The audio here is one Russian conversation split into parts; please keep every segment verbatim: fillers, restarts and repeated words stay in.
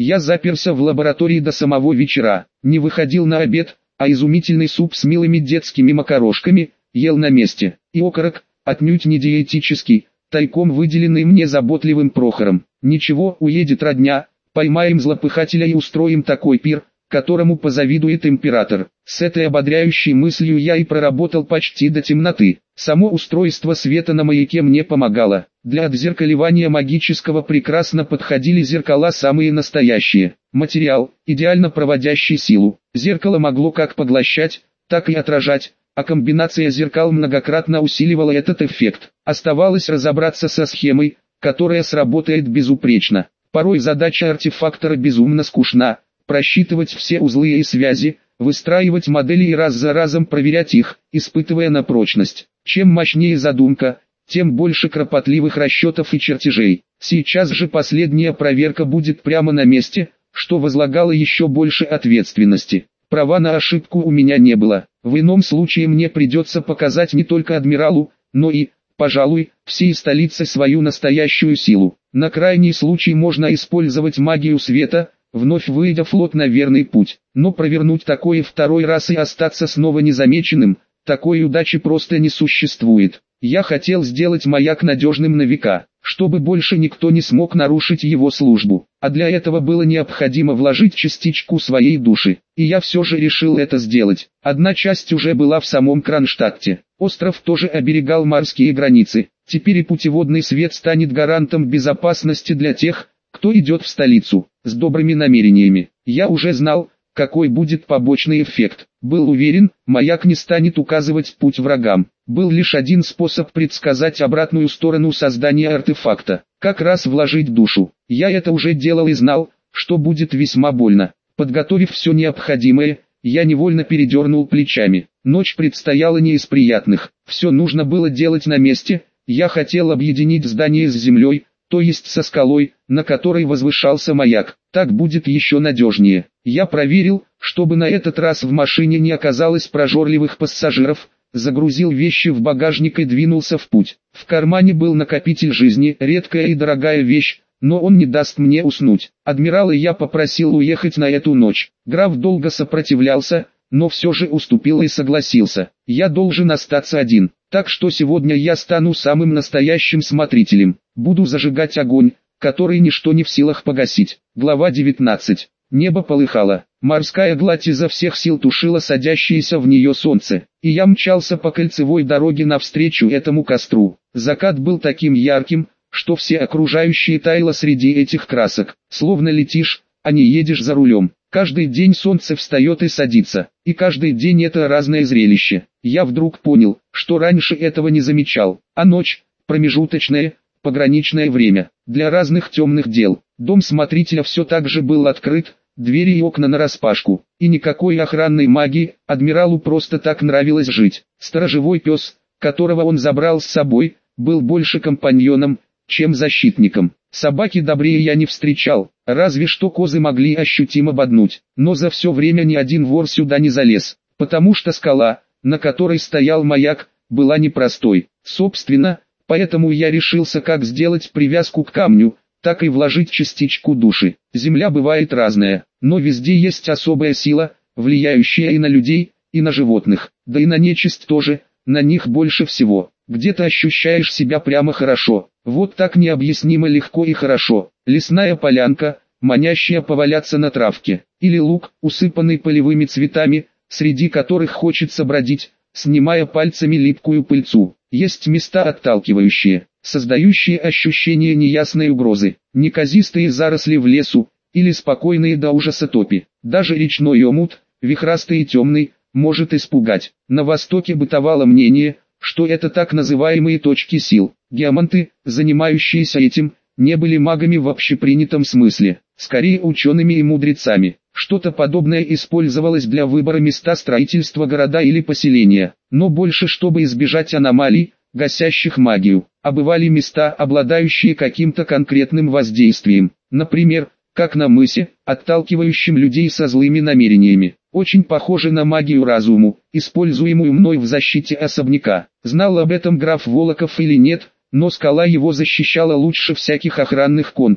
Я заперся в лаборатории до самого вечера, не выходил на обед, а изумительный суп с милыми детскими макарошками ел на месте. И окорок, отнюдь не диетический, тайком выделенный мне заботливым Прохором. Ничего, уедет родня, поймаем злопыхателя и устроим такой пир, которому позавидует император. С этой ободряющей мыслью я и проработал почти до темноты. Само устройство света на маяке мне помогало. Для отзеркаливания магического прекрасно подходили зеркала самые настоящие. Материал, идеально проводящий силу. Зеркало могло как поглощать, так и отражать, а комбинация зеркал многократно усиливала этот эффект. Оставалось разобраться со схемой, которая сработает безупречно. Порой задача артефактора безумно скучна. Просчитывать все узлы и связи, выстраивать модели и раз за разом проверять их, испытывая на прочность. Чем мощнее задумка, тем больше кропотливых расчетов и чертежей. Сейчас же последняя проверка будет прямо на месте, что возлагало еще больше ответственности. Права на ошибку у меня не было. В ином случае мне придется показать не только адмиралу, но и, пожалуй, всей столице свою настоящую силу. На крайний случай можно использовать магию света, вновь выведя флот на верный путь. Но провернуть такое второй раз и остаться снова незамеченным, такой удачи просто не существует. Я хотел сделать маяк надежным на века, чтобы больше никто не смог нарушить его службу. А для этого было необходимо вложить частичку своей души. И я все же решил это сделать. Одна часть уже была в самом Кронштадте. Остров тоже оберегал морские границы. Теперь и путеводный свет станет гарантом безопасности для тех, кто идет в столицу, с добрыми намерениями. Я уже знал, какой будет побочный эффект. Был уверен, маяк не станет указывать путь врагам. Был лишь один способ предсказать обратную сторону создания артефакта. Как раз вложить душу. Я это уже делал и знал, что будет весьма больно. Подготовив все необходимое, я невольно передернул плечами. Ночь предстояла не из приятных. Все нужно было делать на месте. Я хотел объединить здание с землей, то есть со скалой, на которой возвышался маяк. Так будет еще надежнее. Я проверил, чтобы на этот раз в машине не оказалось прожорливых пассажиров, загрузил вещи в багажник и двинулся в путь. В кармане был накопитель жизни, редкая и дорогая вещь, но он не даст мне уснуть. Адмирала я попросил уехать на эту ночь. Граф долго сопротивлялся, но все же уступил и согласился. Я должен остаться один, так что сегодня я стану самым настоящим смотрителем. Буду зажигать огонь, который ничто не в силах погасить. Глава девятнадцать. Небо полыхало. Морская гладь изо всех сил тушила садящееся в нее солнце, и я мчался по кольцевой дороге навстречу этому костру. Закат был таким ярким, что все окружающие таяло среди этих красок. Словно летишь, а не едешь за рулем. Каждый день солнце встает и садится, и каждый день это разное зрелище. Я вдруг понял, что раньше этого не замечал, а ночь – промежуточное, пограничное время, для разных темных дел. Дом смотрителя все так же был открыт, двери и окна нараспашку, и никакой охранной магии, адмиралу просто так нравилось жить. Сторожевой пес, которого он забрал с собой, был больше компаньоном, чем защитником. Собаки добрее я не встречал, разве что козы могли ощутимо боднуть, но за все время ни один вор сюда не залез, потому что скала, на которой стоял маяк, была непростой. Собственно, поэтому я решился как сделать привязку к камню, так и вложить частичку души. Земля бывает разная, но везде есть особая сила, влияющая и на людей, и на животных, да и на нечисть тоже, на них больше всего. Где-то ощущаешь себя прямо хорошо, вот так необъяснимо легко и хорошо. Лесная полянка, манящая поваляться на травке, или луг, усыпанный полевыми цветами, среди которых хочется бродить, снимая пальцами липкую пыльцу. Есть места отталкивающие, создающие ощущение неясной угрозы, неказистые заросли в лесу, или спокойные до ужаса топи. Даже речной омут, вихрастый и темный, может испугать. На востоке бытовало мнение, что это так называемые точки сил. Геоманты, занимающиеся этим, не были магами в общепринятом смысле, скорее учеными и мудрецами. Что-то подобное использовалось для выбора места строительства города или поселения, но больше чтобы избежать аномалий, гасящих магию. А бывали места, обладающие каким-то конкретным воздействием, например, как на мысе, отталкивающим людей со злыми намерениями. Очень похоже на магию разуму, используемую мной в защите особняка. Знал об этом граф Волоков или нет, но скала его защищала лучше всяких охранных контуров.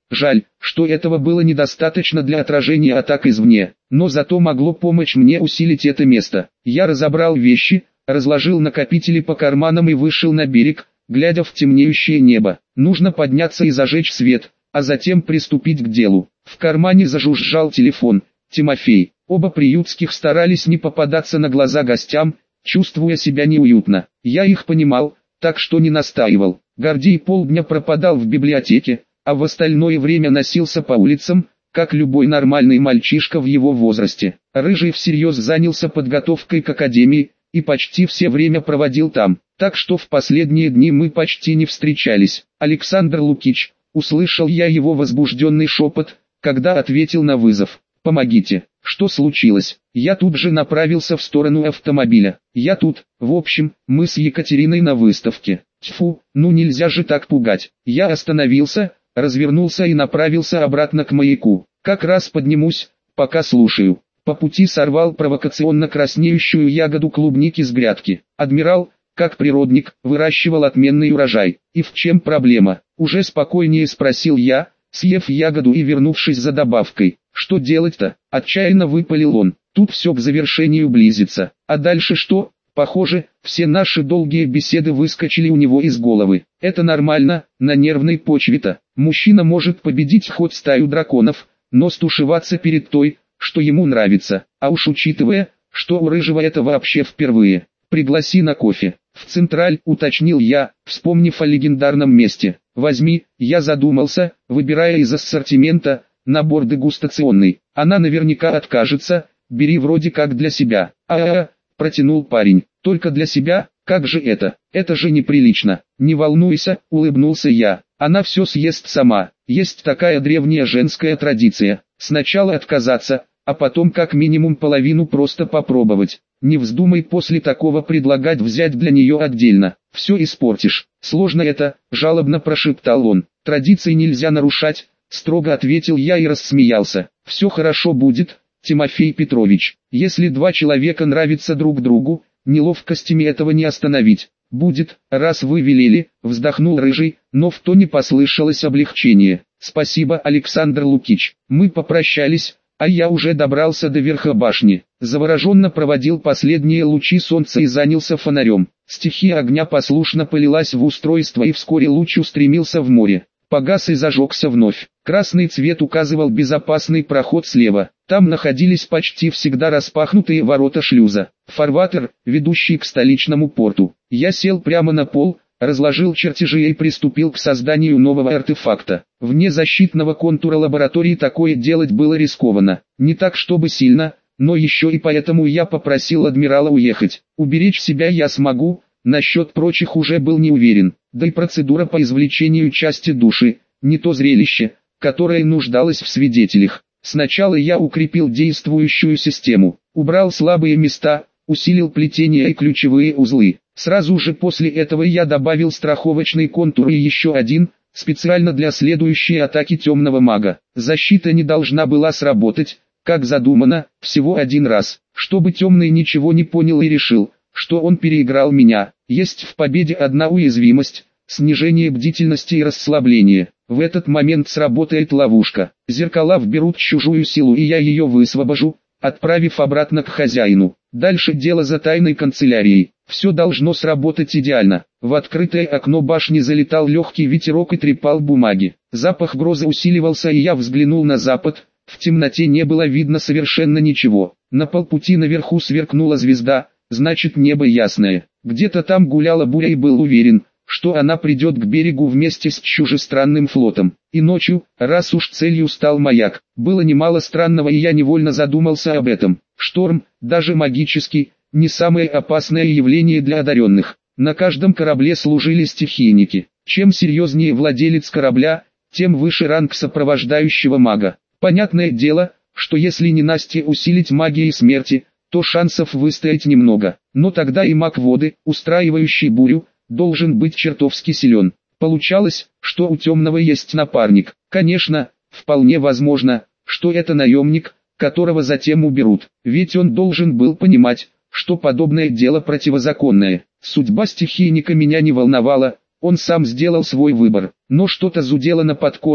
Жаль, что этого было недостаточно для отражения атак извне, но зато могло помочь мне усилить это место. Я разобрал вещи, разложил накопители по карманам и вышел на берег, глядя в темнеющее небо. Нужно подняться и зажечь свет, а затем приступить к делу. В кармане зажужжал телефон. Тимофей. Оба приютских старались не попадаться на глаза гостям, чувствуя себя неуютно. Я их понимал, так что не настаивал. Гордей полдня пропадал в библиотеке, а в остальное время носился по улицам, как любой нормальный мальчишка в его возрасте. Рыжий всерьез занялся подготовкой к академии, и почти все время проводил там, так что в последние дни мы почти не встречались. «Александр Лукич», услышал я его возбужденный шепот, когда ответил на вызов. «Помогите». «Что случилось?» Я тут же направился в сторону автомобиля. «Я тут, в общем, мы с Екатериной на выставке». «Тьфу, ну нельзя же так пугать». Я остановился, развернулся и направился обратно к маяку. «Как раз поднимусь, пока слушаю». По пути сорвал провокационно краснеющую ягоду клубники с грядки. Адмирал, как природник, выращивал отменный урожай. «И в чем проблема?» Уже спокойнее спросил я, съев ягоду и вернувшись за добавкой. «Что делать-то?» – отчаянно выпалил он. «Тут все к завершению близится. А дальше что?» Похоже, все наши долгие беседы выскочили у него из головы. Это нормально, на нервной почве-то. Мужчина может победить хоть стаю драконов, но стушеваться перед той, что ему нравится. А уж учитывая, что у Рыжего это вообще впервые. «Пригласи на кофе». «В Централь», уточнил я, вспомнив о легендарном месте. «Возьми», я задумался, выбирая из ассортимента набор дегустационный. Она наверняка откажется, бери вроде как для себя. А-а-а, протянул парень, только для себя, как же это? Это же неприлично. Не волнуйся, улыбнулся я. Она все съест сама. Есть такая древняя женская традиция. Сначала отказаться, а потом как минимум половину просто попробовать. Не вздумай после такого предлагать взять для нее отдельно. Все испортишь. Сложно это, жалобно прошептал он. Традиции нельзя нарушать, строго ответил я и рассмеялся. Все хорошо будет, Тимофей Петрович. Если два человека нравятся друг другу, неловкостями этого не остановить. Будет, раз вы велели, вздохнул Рыжий, но в тоне послышалось облегчение. Спасибо, Александр Лукич. Мы попрощались, а я уже добрался до верха башни. Завороженно проводил последние лучи солнца и занялся фонарем. Стихия огня послушно полилась в устройство и вскоре луч устремился в море. Погас и зажегся вновь. Красный цвет указывал безопасный проход слева. Там находились почти всегда распахнутые ворота шлюза. Фарватер, ведущий к столичному порту. Я сел прямо на пол, разложил чертежи и приступил к созданию нового артефакта. Вне защитного контура лаборатории такое делать было рискованно. Не так чтобы сильно, но еще и поэтому я попросил адмирала уехать. Уберечь себя я смогу, насчет прочих уже был не уверен. Да и процедура по извлечению части души, не то зрелище, которое нуждалось в свидетелях. Сначала я укрепил действующую систему, убрал слабые места, усилил плетение и ключевые узлы. Сразу же после этого я добавил страховочный контур и еще один, специально для следующей атаки темного мага. Защита не должна была сработать, как задумано, всего один раз, чтобы темный ничего не понял и решил, что он переиграл меня. Есть в победе одна уязвимость, снижение бдительности и расслабление. В этот момент сработает ловушка. Зеркала вберут чужую силу и я ее высвобожу, отправив обратно к хозяину. Дальше дело за тайной канцелярией. Все должно сработать идеально. В открытое окно башни залетал легкий ветерок и трепал бумаги. Запах грозы усиливался и я взглянул на запад. В темноте не было видно совершенно ничего. На полпути наверху сверкнула звезда, значит небо ясное. Где-то там гуляла буря и был уверен, что она придет к берегу вместе с чужестранным флотом. И ночью, раз уж целью стал маяк, было немало странного и я невольно задумался об этом. Шторм, даже магический, не самое опасное явление для одаренных. На каждом корабле служили стихийники. Чем серьезнее владелец корабля, тем выше ранг сопровождающего мага. Понятное дело, что если не Насте усилить магией смерти, то шансов выстоять немного. Но тогда и маг воды, устраивающий бурю, должен быть чертовски силен. Получалось, что у темного есть напарник. Конечно, вполне возможно, что это наемник, которого затем уберут. Ведь он должен был понимать, что подобное дело противозаконное. Судьба стихийника меня не волновала, он сам сделал свой выбор. Но что-то зудело на подкорке,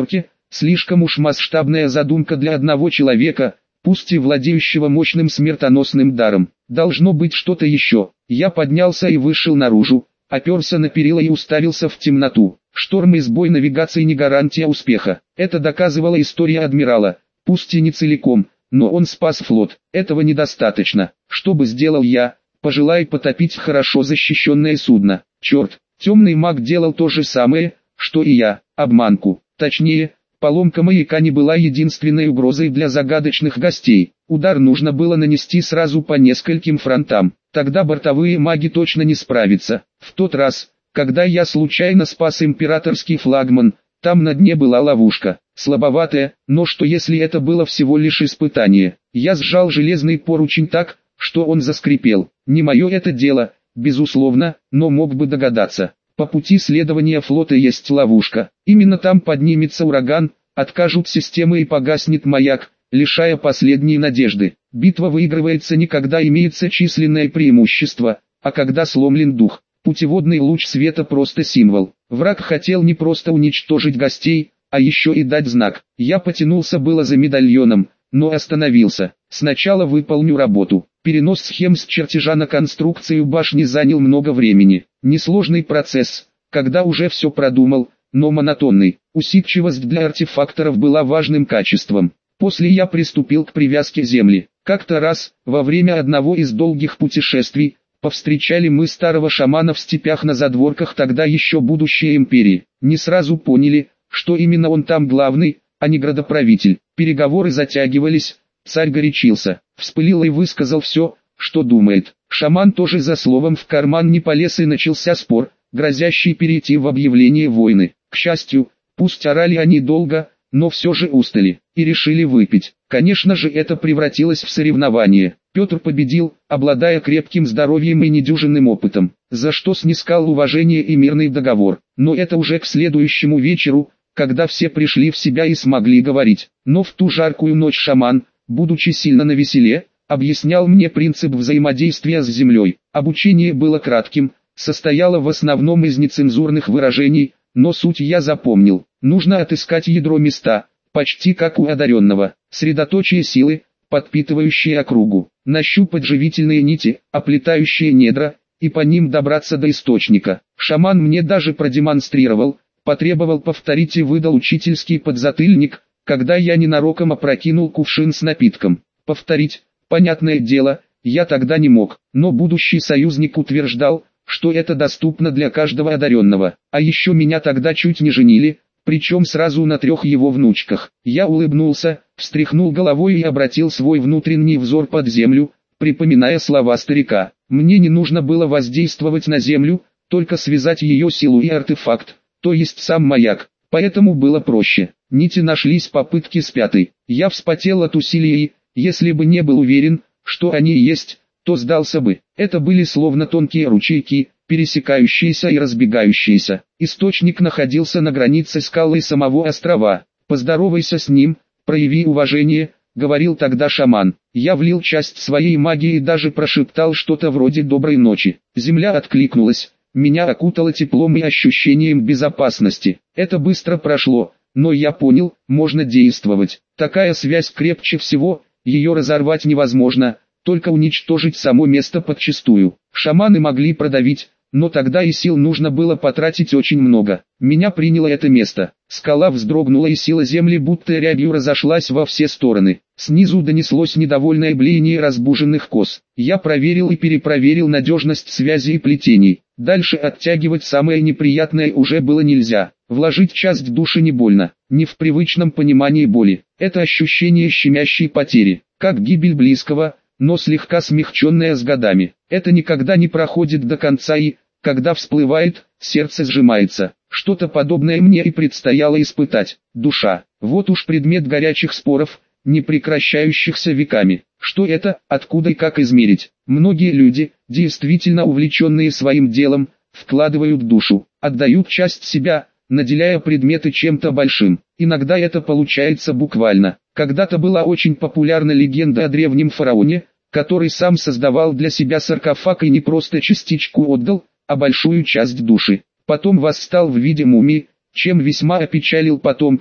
Слишком уж масштабная задумка для одного человека, пусть и владеющего мощным смертоносным даром. Должно быть что-то еще. Я поднялся и вышел наружу, оперся на перила и уставился в темноту. Шторм и сбой навигации не гарантия успеха. Это доказывала история адмирала, пусть и не целиком, но он спас флот. Этого недостаточно. Что бы сделал я, пожелая потопить хорошо защищенное судно? Черт, темный маг делал то же самое, что и я, обманку. Точнее, поломка маяка не была единственной угрозой для загадочных гостей. Удар нужно было нанести сразу по нескольким фронтам. Тогда бортовые маги точно не справятся. В тот раз, когда я случайно спас императорский флагман, там на дне была ловушка. Слабоватая, но что если это было всего лишь испытание? Я сжал железный поручень так, что он заскрипел. Не мое это дело, безусловно, но мог бы догадаться. По пути следования флота есть ловушка. Именно там поднимется ураган, откажут системы и погаснет маяк, лишая последней надежды. Битва выигрывается не когда имеется численное преимущество, а когда сломлен дух. Путеводный луч света просто символ. Враг хотел не просто уничтожить гостей, а еще и дать знак. Я потянулся было за медальоном, но остановился. Сначала выполню работу. Перенос схем с чертежа на конструкцию башни занял много времени. Несложный процесс, когда уже все продумал, но монотонный. Усидчивость для артефакторов была важным качеством. После я приступил к привязке земли. Как-то раз, во время одного из долгих путешествий, повстречали мы старого шамана в степях на задворках тогда еще будущей империи. Не сразу поняли, что именно он там главный, а не градоправитель. Переговоры затягивались, царь горячился, вспылил и высказал все, что думает. Шаман тоже за словом в карман не полез и начался спор, грозящий перейти в объявление войны. К счастью, пусть орали они долго, но все же устали, и решили выпить. Конечно же это превратилось в соревнование. Петр победил, обладая крепким здоровьем и недюжинным опытом, за что снискал уважение и мирный договор. Но это уже к следующему вечеру, когда все пришли в себя и смогли говорить. Но в ту жаркую ночь шаман, будучи сильно навеселе, объяснял мне принцип взаимодействия с землей. Обучение было кратким, состояло в основном из нецензурных выражений, но суть я запомнил. Нужно отыскать ядро места, почти как у одаренного, средоточие силы, подпитывающие округу, нащупать живительные нити, оплетающие недра, и по ним добраться до источника. Шаман мне даже продемонстрировал, потребовал повторить и выдал учительский подзатыльник, когда я ненароком опрокинул кувшин с напитком. Повторить, понятное дело, я тогда не мог, но будущий союзник утверждал, что это доступно для каждого одаренного. А еще меня тогда чуть не женили, причем сразу на трех его внучках. Я улыбнулся, встряхнул головой и обратил свой внутренний взор под землю, припоминая слова старика. Мне не нужно было воздействовать на землю, только связать ее силу и артефакт, то есть сам маяк. Поэтому было проще. Нити нашлись, попытки с пятой. Я вспотел от усилий и, если бы не был уверен, что они есть, то сдался бы. Это были словно тонкие ручейки, пересекающиеся и разбегающиеся. Источник находился на границе скалы самого острова. «Поздоровайся с ним, прояви уважение», — говорил тогда шаман. Я влил часть своей магии и даже прошептал что-то вроде «доброй ночи». Земля откликнулась, меня окутало теплом и ощущением безопасности. Это быстро прошло, но я понял, можно действовать. Такая связь крепче всего, ее разорвать невозможно, только уничтожить само место подчистую. Шаманы могли продавить, но тогда и сил нужно было потратить очень много. Меня приняло это место. Скала вздрогнула и сила земли будто рябью разошлась во все стороны. Снизу донеслось недовольное блеяние разбуженных коз. Я проверил и перепроверил надежность связи и плетений. Дальше оттягивать самое неприятное уже было нельзя. Вложить часть души не больно, не в привычном понимании боли. Это ощущение щемящей потери, как гибель близкого, но слегка смягченная с годами. Это никогда не проходит до конца и, когда всплывает, сердце сжимается. Что-то подобное мне и предстояло испытать. Душа. Вот уж предмет горячих споров, не прекращающихся веками. Что это, откуда и как измерить? Многие люди, действительно увлеченные своим делом, вкладывают душу, отдают часть себя, наделяя предметы чем-то большим. Иногда это получается буквально. Когда-то была очень популярна легенда о древнем фараоне, который сам создавал для себя саркофаг и не просто частичку отдал, а большую часть души. Потом восстал в виде мумии, чем весьма опечалил потомков,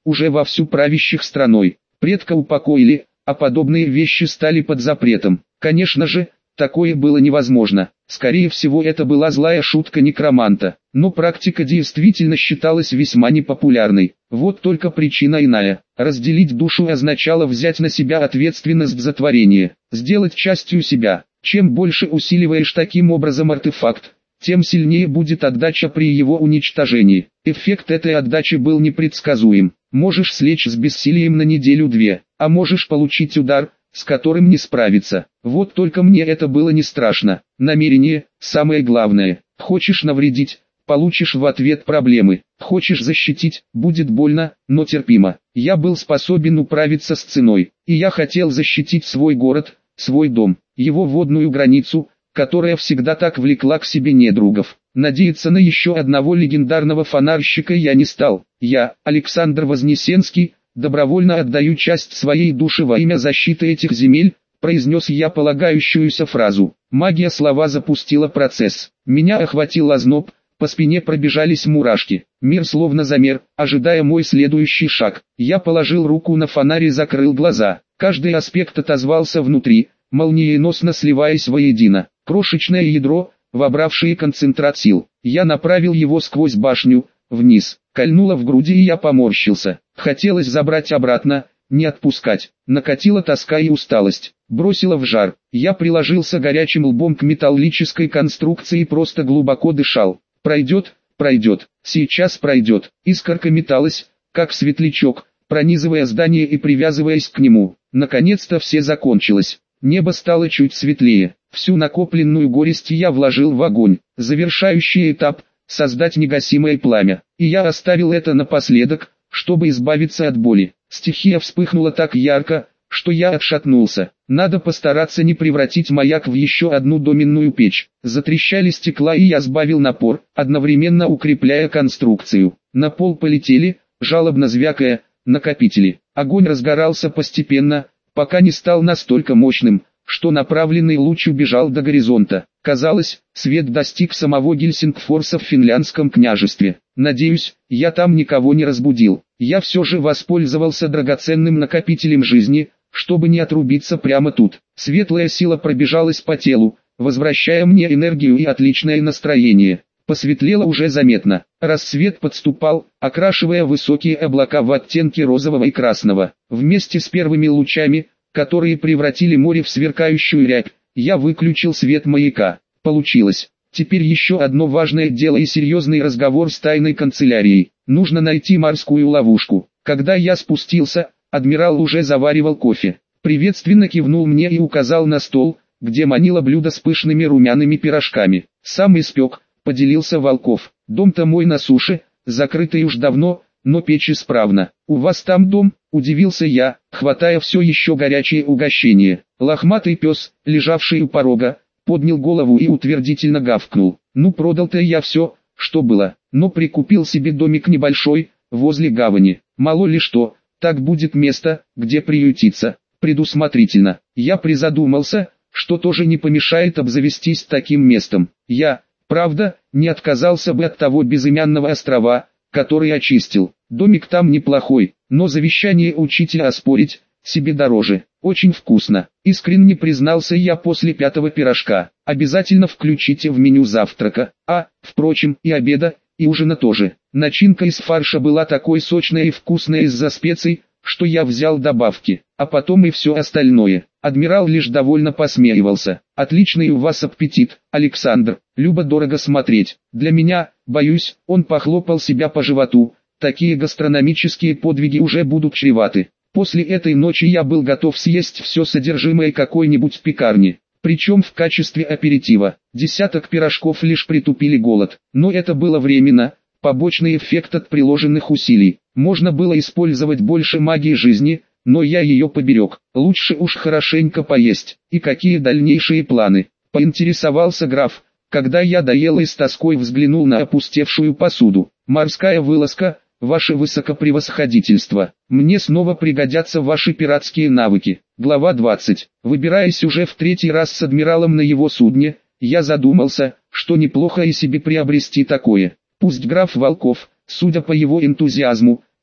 уже вовсю правящих страной. Предка упокоили, а подобные вещи стали под запретом. Конечно же, такое было невозможно. Скорее всего, это была злая шутка некроманта. Но практика действительно считалась весьма непопулярной. Вот только причина иная. Разделить душу означало взять на себя ответственность за творение, сделать частью себя. Чем больше усиливаешь таким образом артефакт, тем сильнее будет отдача при его уничтожении. Эффект этой отдачи был непредсказуем. Можешь слечь с бессилием на неделю-две, а можешь получить удар, с которым не справиться. Вот только мне это было не страшно. Намерение – самое главное. Хочешь навредить – получишь в ответ проблемы. Хочешь защитить – будет больно, но терпимо. Я был способен управиться с ценой. И я хотел защитить свой город, свой дом, его водную границу, которая всегда так влекла к себе недругов. Надеяться на еще одного легендарного фонарщика я не стал. Я, Александр Вознесенский, добровольно отдаю часть своей души во имя защиты этих земель, произнес я полагающуюся фразу. Магия слова запустила процесс. Меня охватил озноб, по спине пробежались мурашки. Мир словно замер, ожидая мой следующий шаг. Я положил руку на фонарь и закрыл глаза. Каждый аспект отозвался внутри, молниеносно сливаясь воедино. Крошечное ядро, вобравшее концентрат сил. Я направил его сквозь башню, вниз. Кольнуло в груди и я поморщился. Хотелось забрать обратно, не отпускать. Накатила тоска и усталость. Бросила в жар. Я приложился горячим лбом к металлической конструкции и просто глубоко дышал. Пройдет, пройдет, сейчас пройдет. Искорка металась, как светлячок, пронизывая здание и привязываясь к нему. Наконец-то все закончилось. Небо стало чуть светлее. Всю накопленную горесть я вложил в огонь. Завершающий этап – создать негасимое пламя. И я оставил это напоследок, чтобы избавиться от боли. Стихия вспыхнула так ярко, что я отшатнулся. Надо постараться не превратить маяк в еще одну доменную печь. Затрещали стекла и я сбавил напор, одновременно укрепляя конструкцию. На пол полетели, жалобно звякая, накопители. Огонь разгорался постепенно, пока не стал настолько мощным, что направленный луч убежал до горизонта. Казалось, свет достиг самого Гельсингфорса в финляндском княжестве. Надеюсь, я там никого не разбудил. Я все же воспользовался драгоценным накопителем жизни, чтобы не отрубиться прямо тут. Светлая сила пробежалась по телу, возвращая мне энергию и отличное настроение. Посветлело уже заметно. Рассвет подступал, окрашивая высокие облака в оттенки розового и красного. Вместе с первыми лучами, которые превратили море в сверкающую рябь, я выключил свет маяка. Получилось. Теперь еще одно важное дело и серьезный разговор с тайной канцелярией. Нужно найти морскую ловушку. Когда я спустился, адмирал уже заваривал кофе. Приветственно кивнул мне и указал на стол, где манило блюдо с пышными румяными пирожками. Сам испек, поделился Волков. Дом-то мой на суше, закрытый уж давно, но печь исправна. У вас там дом? Удивился я, хватая все еще горячее угощение. Лохматый пес, лежавший у порога, поднял голову и утвердительно гавкнул. Ну продал-то я все, что было, но прикупил себе домик небольшой, возле гавани. Мало ли что, так будет место, где приютиться. Предусмотрительно. Я призадумался, что тоже не помешает обзавестись таким местом. Я, правда, не отказался бы от того безымянного острова, который очистил. Домик там неплохой, но завещание учителя оспорить, себе дороже. Очень вкусно. Искренне признался я после пятого пирожка. Обязательно включите в меню завтрака, а, впрочем, и обеда, и ужина тоже. Начинка из фарша была такой сочной и вкусной из-за специй, что я взял добавки, а потом и все остальное. Адмирал лишь довольно посмеивался. Отличный у вас аппетит, Александр, любо-дорого смотреть. Для меня, боюсь, он похлопал себя по животу. Такие гастрономические подвиги уже будут чреваты. После этой ночи я был готов съесть все содержимое какой-нибудь пекарни, причем в качестве аперитива. Десяток пирожков лишь притупили голод, но это было временно, побочный эффект от приложенных усилий. Можно было использовать больше магии жизни, но я ее поберег. Лучше уж хорошенько поесть. И какие дальнейшие планы? Поинтересовался граф, когда я доел и с тоской взглянул на опустевшую посуду. Морская вылазка, ваше высокопревосходительство. Мне снова пригодятся ваши пиратские навыки. Глава двадцать. Выбираясь уже в третий раз с адмиралом на его судне, я задумался, что неплохо и себе приобрести такое. Пусть граф Волков, судя по его энтузиазму,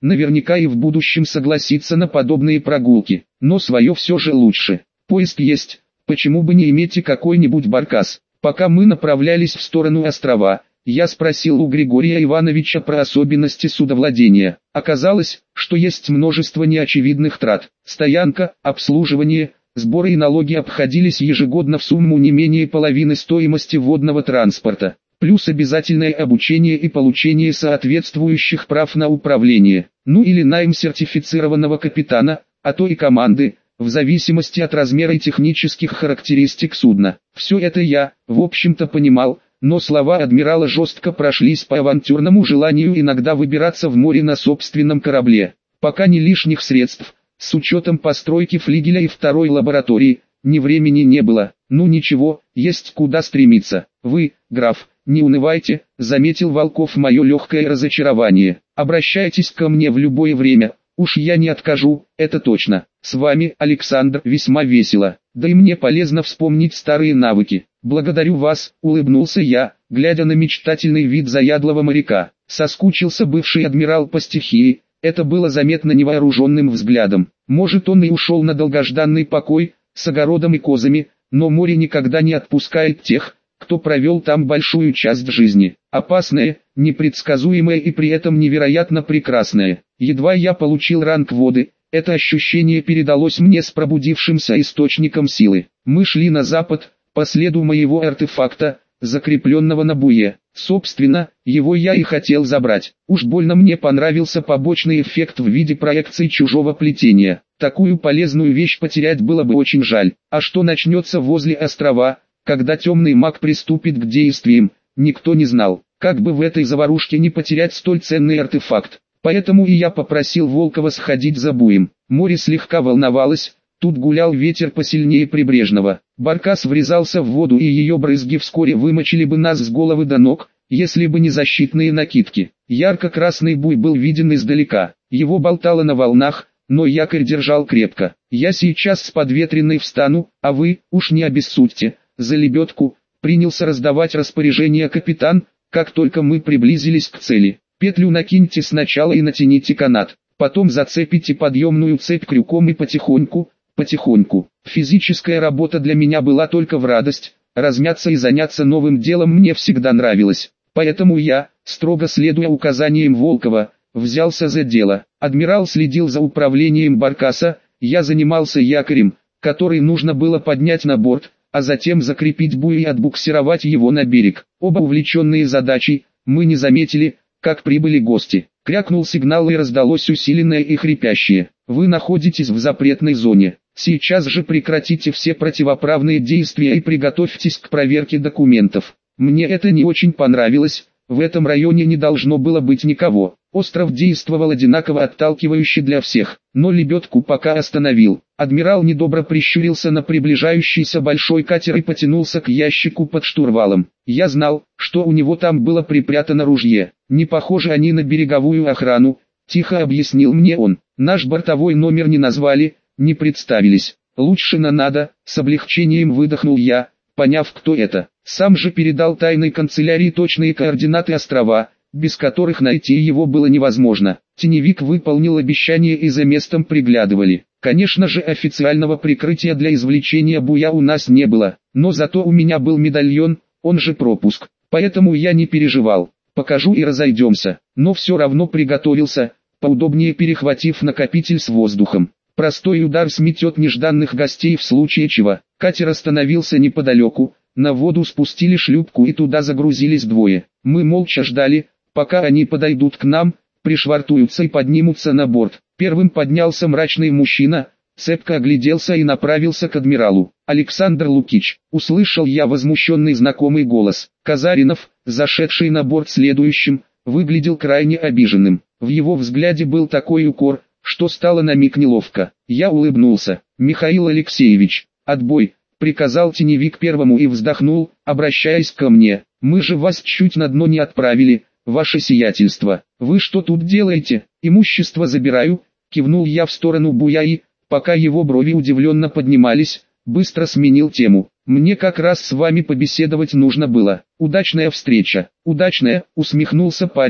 наверняка и в будущем согласится на подобные прогулки, но свое все же лучше. Поезд есть, почему бы не иметь и какой-нибудь баркас. Пока мы направлялись в сторону острова, я спросил у Григория Ивановича про особенности судовладения. Оказалось, что есть множество неочевидных трат. Стоянка, обслуживание, сборы и налоги обходились ежегодно в сумму не менее половины стоимости водного транспорта, плюс обязательное обучение и получение соответствующих прав на управление, ну или найм сертифицированного капитана, а то и команды, в зависимости от размера и технических характеристик судна. Все это я, в общем-то, понимал, но слова адмирала жестко прошлись по авантюрному желанию иногда выбираться в море на собственном корабле. Пока ни лишних средств, с учетом постройки флигеля и второй лаборатории, ни времени не было. Ну ничего, есть куда стремиться. Вы, граф, не унывайте, заметил Волков мое легкое разочарование. Обращайтесь ко мне в любое время, уж я не откажу, это точно. С вами, Александр, весьма весело, да и мне полезно вспомнить старые навыки. Благодарю вас, улыбнулся я, глядя на мечтательный вид заядлого моряка. Соскучился бывший адмирал по стихии, это было заметно невооруженным взглядом. Может, он и ушел на долгожданный покой, с огородом и козами, но море никогда не отпускает тех, кто провел там большую часть жизни. Опасное, непредсказуемое и при этом невероятно прекрасное. Едва я получил ранг воды, это ощущение передалось мне с пробудившимся источником силы. Мы шли на запад, по следу моего артефакта, закрепленного на буе. Собственно, его я и хотел забрать. Уж больно мне понравился побочный эффект в виде проекции чужого плетения. Такую полезную вещь потерять было бы очень жаль. А что начнется возле острова, когда темный маг приступит к действиям, никто не знал. Как бы в этой заварушке не потерять столь ценный артефакт. Поэтому и я попросил Волкова сходить за буем. Море слегка волновалось, тут гулял ветер посильнее прибрежного. Баркас врезался в воду, и ее брызги вскоре вымочили бы нас с головы до ног, если бы не защитные накидки. Ярко-красный буй был виден издалека, его болтало на волнах, но якорь держал крепко. Я сейчас с подветренной встану, а вы, уж не обессудьте, за лебедку, принялся раздавать распоряжение капитан, как только мы приблизились к цели. Петлю накиньте сначала и натяните канат, потом зацепите подъемную цепь крюком и потихоньку, потихоньку. Физическая работа для меня была только в радость, размяться и заняться новым делом мне всегда нравилось. Поэтому я, строго следуя указаниям Волкова, взялся за дело. Адмирал следил за управлением баркаса, я занимался якорем, который нужно было поднять на борт, а затем закрепить буй и отбуксировать его на берег. Оба увлеченные задачей, мы не заметили, как прибыли гости. Крякнул сигнал и раздалось усиленное и хрипящее. Вы находитесь в запретной зоне. Сейчас же прекратите все противоправные действия и приготовьтесь к проверке документов. Мне это не очень понравилось, в этом районе не должно было быть никого. Остров действовал одинаково отталкивающе для всех, но лебедку пока остановил. Адмирал недобро прищурился на приближающийся большой катер и потянулся к ящику под штурвалом. Я знал, что у него там было припрятано ружье. Не похожи они на береговую охрану, тихо объяснил мне он. Наш бортовой номер не назвали, не представились. Лучше на надо, с облегчением выдохнул я, поняв, кто это. Сам же передал тайной канцелярии точные координаты острова, без которых найти его было невозможно. Теневик выполнил обещание и за местом приглядывали. Конечно же, официального прикрытия для извлечения буя у нас не было, но зато у меня был медальон, он же пропуск, поэтому я не переживал. Покажу и разойдемся, но все равно приготовился, поудобнее перехватив накопитель с воздухом. Простой удар сметет нежданных гостей в случае чего. Катер остановился неподалеку, на воду спустили шлюпку и туда загрузились двое. Мы молча ждали, пока они подойдут к нам, пришвартуются и поднимутся на борт. Первым поднялся мрачный мужчина, цепко огляделся и направился к адмиралу. «Александр Лукич», услышал я возмущенный знакомый голос. Казаринов, зашедший на борт следующим, выглядел крайне обиженным. В его взгляде был такой укор, что стало на миг неловко. Я улыбнулся. «Михаил Алексеевич, отбой», приказал теневик первому и вздохнул, обращаясь ко мне. «Мы же вас чуть на дно не отправили, ваше сиятельство. Вы что тут делаете? Имущество забираю», кивнул я в сторону буя и, пока его брови удивленно поднимались, быстро сменил тему. «Мне как раз с вами побеседовать нужно было. Удачная встреча». «Удачная», усмехнулся парень,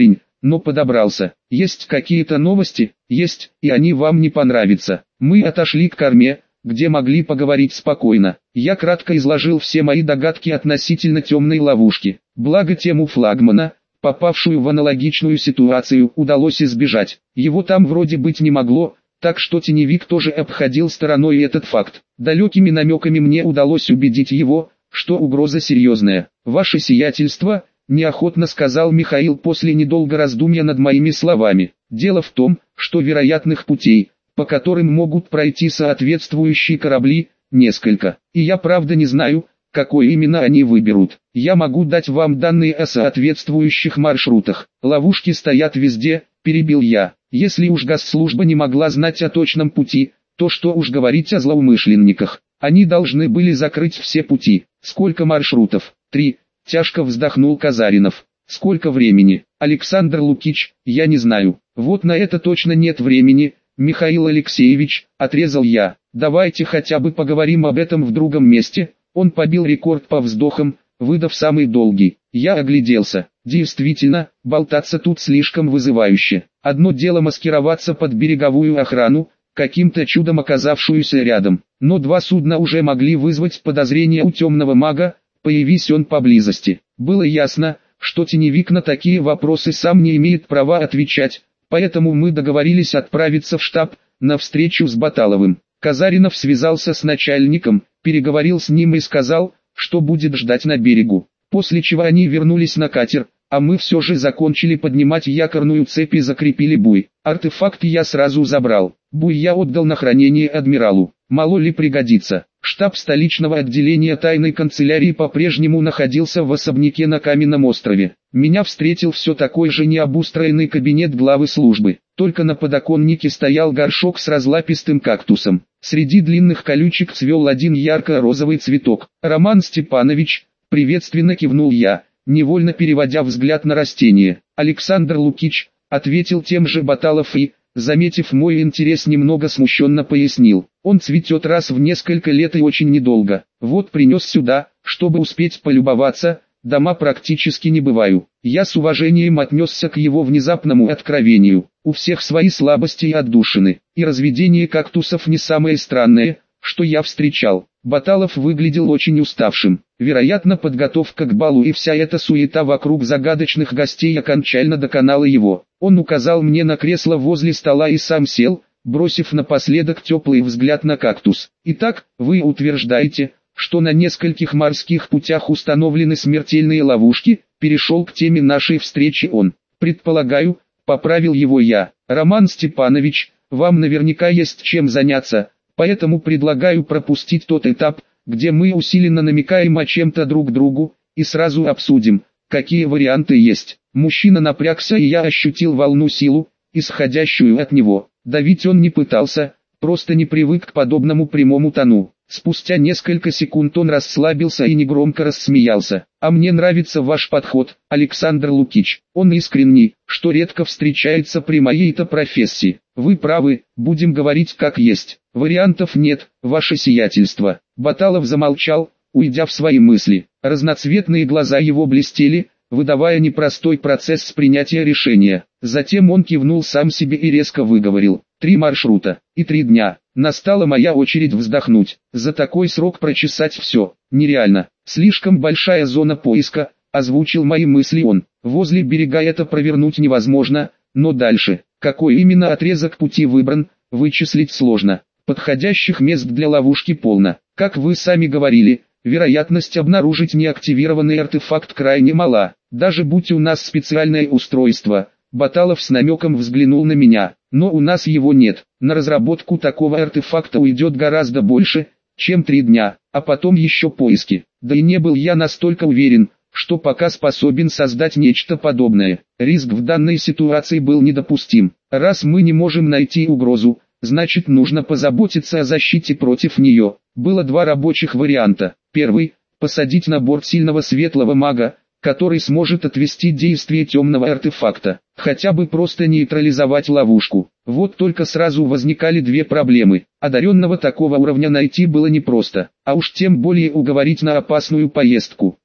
но подобрался. Есть какие-то новости? Есть, и они вам не понравятся. Мы отошли к корме, где могли поговорить спокойно. Я кратко изложил все мои догадки относительно темной ловушки. Благо тему флагмана, попавшую в аналогичную ситуацию, удалось избежать. Его там вроде быть не могло, так что теневик тоже обходил стороной этот факт. Далекими намеками мне удалось убедить его, что угроза серьезная. «Ваше сиятельство», — неохотно сказал Михаил после недолго раздумья над моими словами. «Дело в том, что вероятных путей, по которым могут пройти соответствующие корабли, несколько. И я правда не знаю, какой именно они выберут. Я могу дать вам данные о соответствующих маршрутах. Ловушки стоят везде», — перебил я. «Если уж госслужба не могла знать о точном пути, то что уж говорить о злоумышленниках. Они должны были закрыть все пути. Сколько маршрутов?» «Три», — тяжко вздохнул Казаринов. «Сколько времени?» «Александр Лукич, я не знаю». «Вот на это точно нет времени, Михаил Алексеевич», — отрезал я. «Давайте хотя бы поговорим об этом в другом месте». Он побил рекорд по вздохам, выдав самый долгий. Я огляделся. Действительно, болтаться тут слишком вызывающе. Одно дело маскироваться под береговую охрану, каким-то чудом оказавшуюся рядом. Но два судна уже могли вызвать подозрения у темного мага, появись он поблизости. Было ясно, что теневик на такие вопросы сам не имеет права отвечать, поэтому мы договорились отправиться в штаб, на встречу с Баталовым. Казаринов связался с начальником, переговорил с ним и сказал, что будет ждать на берегу. После чего они вернулись на катер, а мы все же закончили поднимать якорную цепь и закрепили буй. Артефакт я сразу забрал. Буй я отдал на хранение адмиралу. Мало ли пригодится. Штаб столичного отделения тайной канцелярии по-прежнему находился в особняке на Каменном острове. Меня встретил все такой же необустроенный кабинет главы службы. Только на подоконнике стоял горшок с разлапистым кактусом. Среди длинных колючек цвел один ярко-розовый цветок. «Роман Степанович», — приветственно кивнул я, невольно переводя взгляд на растение. «Александр Лукич», — ответил тем же Баталов и, заметив мой интерес, немного смущенно пояснил. «Он цветет раз в несколько лет и очень недолго. Вот принес сюда, чтобы успеть полюбоваться, дома практически не бываю». Я с уважением отнесся к его внезапному откровению. У всех свои слабости и отдушины, и разведение кактусов не самое странное, что я встречал. Баталов выглядел очень уставшим. Вероятно, подготовка к балу и вся эта суета вокруг загадочных гостей окончательно доконала его. Он указал мне на кресло возле стола и сам сел, бросив напоследок теплый взгляд на кактус. «Итак, вы утверждаете, что на нескольких морских путях установлены смертельные ловушки?» Перешел к теме нашей встречи он. «Предполагаю», — поправил его я. «Роман Степанович, вам наверняка есть чем заняться, поэтому предлагаю пропустить тот этап, где мы усиленно намекаем о чем-то друг другу, и сразу обсудим, какие варианты есть». Мужчина напрягся, и я ощутил волну силу, исходящую от него. Давить он не пытался, просто не привык к подобному прямому тону. Спустя несколько секунд он расслабился и негромко рассмеялся. «А мне нравится ваш подход, Александр Лукич. Он искренний, что редко встречается при моей-то профессии. Вы правы, будем говорить как есть. Вариантов нет, ваше сиятельство». Баталов замолчал, уйдя в свои мысли. Разноцветные глаза его блестели, выдавая непростой процесс принятия решения. Затем он кивнул сам себе и резко выговорил: «Три маршрута и три дня». Настала моя очередь вздохнуть. За такой срок прочесать все нереально. Слишком большая зона поиска, озвучил мои мысли он. Возле берега это провернуть невозможно, но дальше, какой именно отрезок пути выбран, вычислить сложно. Подходящих мест для ловушки полно. Как вы сами говорили, вероятность обнаружить неактивированный артефакт крайне мала. Даже будь у нас специальное устройство, Баталов с намеком взглянул на меня, но у нас его нет. На разработку такого артефакта уйдет гораздо больше, чем три дня, а потом еще поиски. Да и не был я настолько уверен, что пока способен создать нечто подобное. Риск в данной ситуации был недопустим. Раз мы не можем найти угрозу, значит нужно позаботиться о защите против нее. Было два рабочих варианта. Первый – посадить на борт сильного светлого мага, который сможет отвести действие темного артефакта, хотя бы просто нейтрализовать ловушку. Вот только сразу возникали две проблемы. Одаренного такого уровня найти было непросто, а уж тем более уговорить на опасную поездку.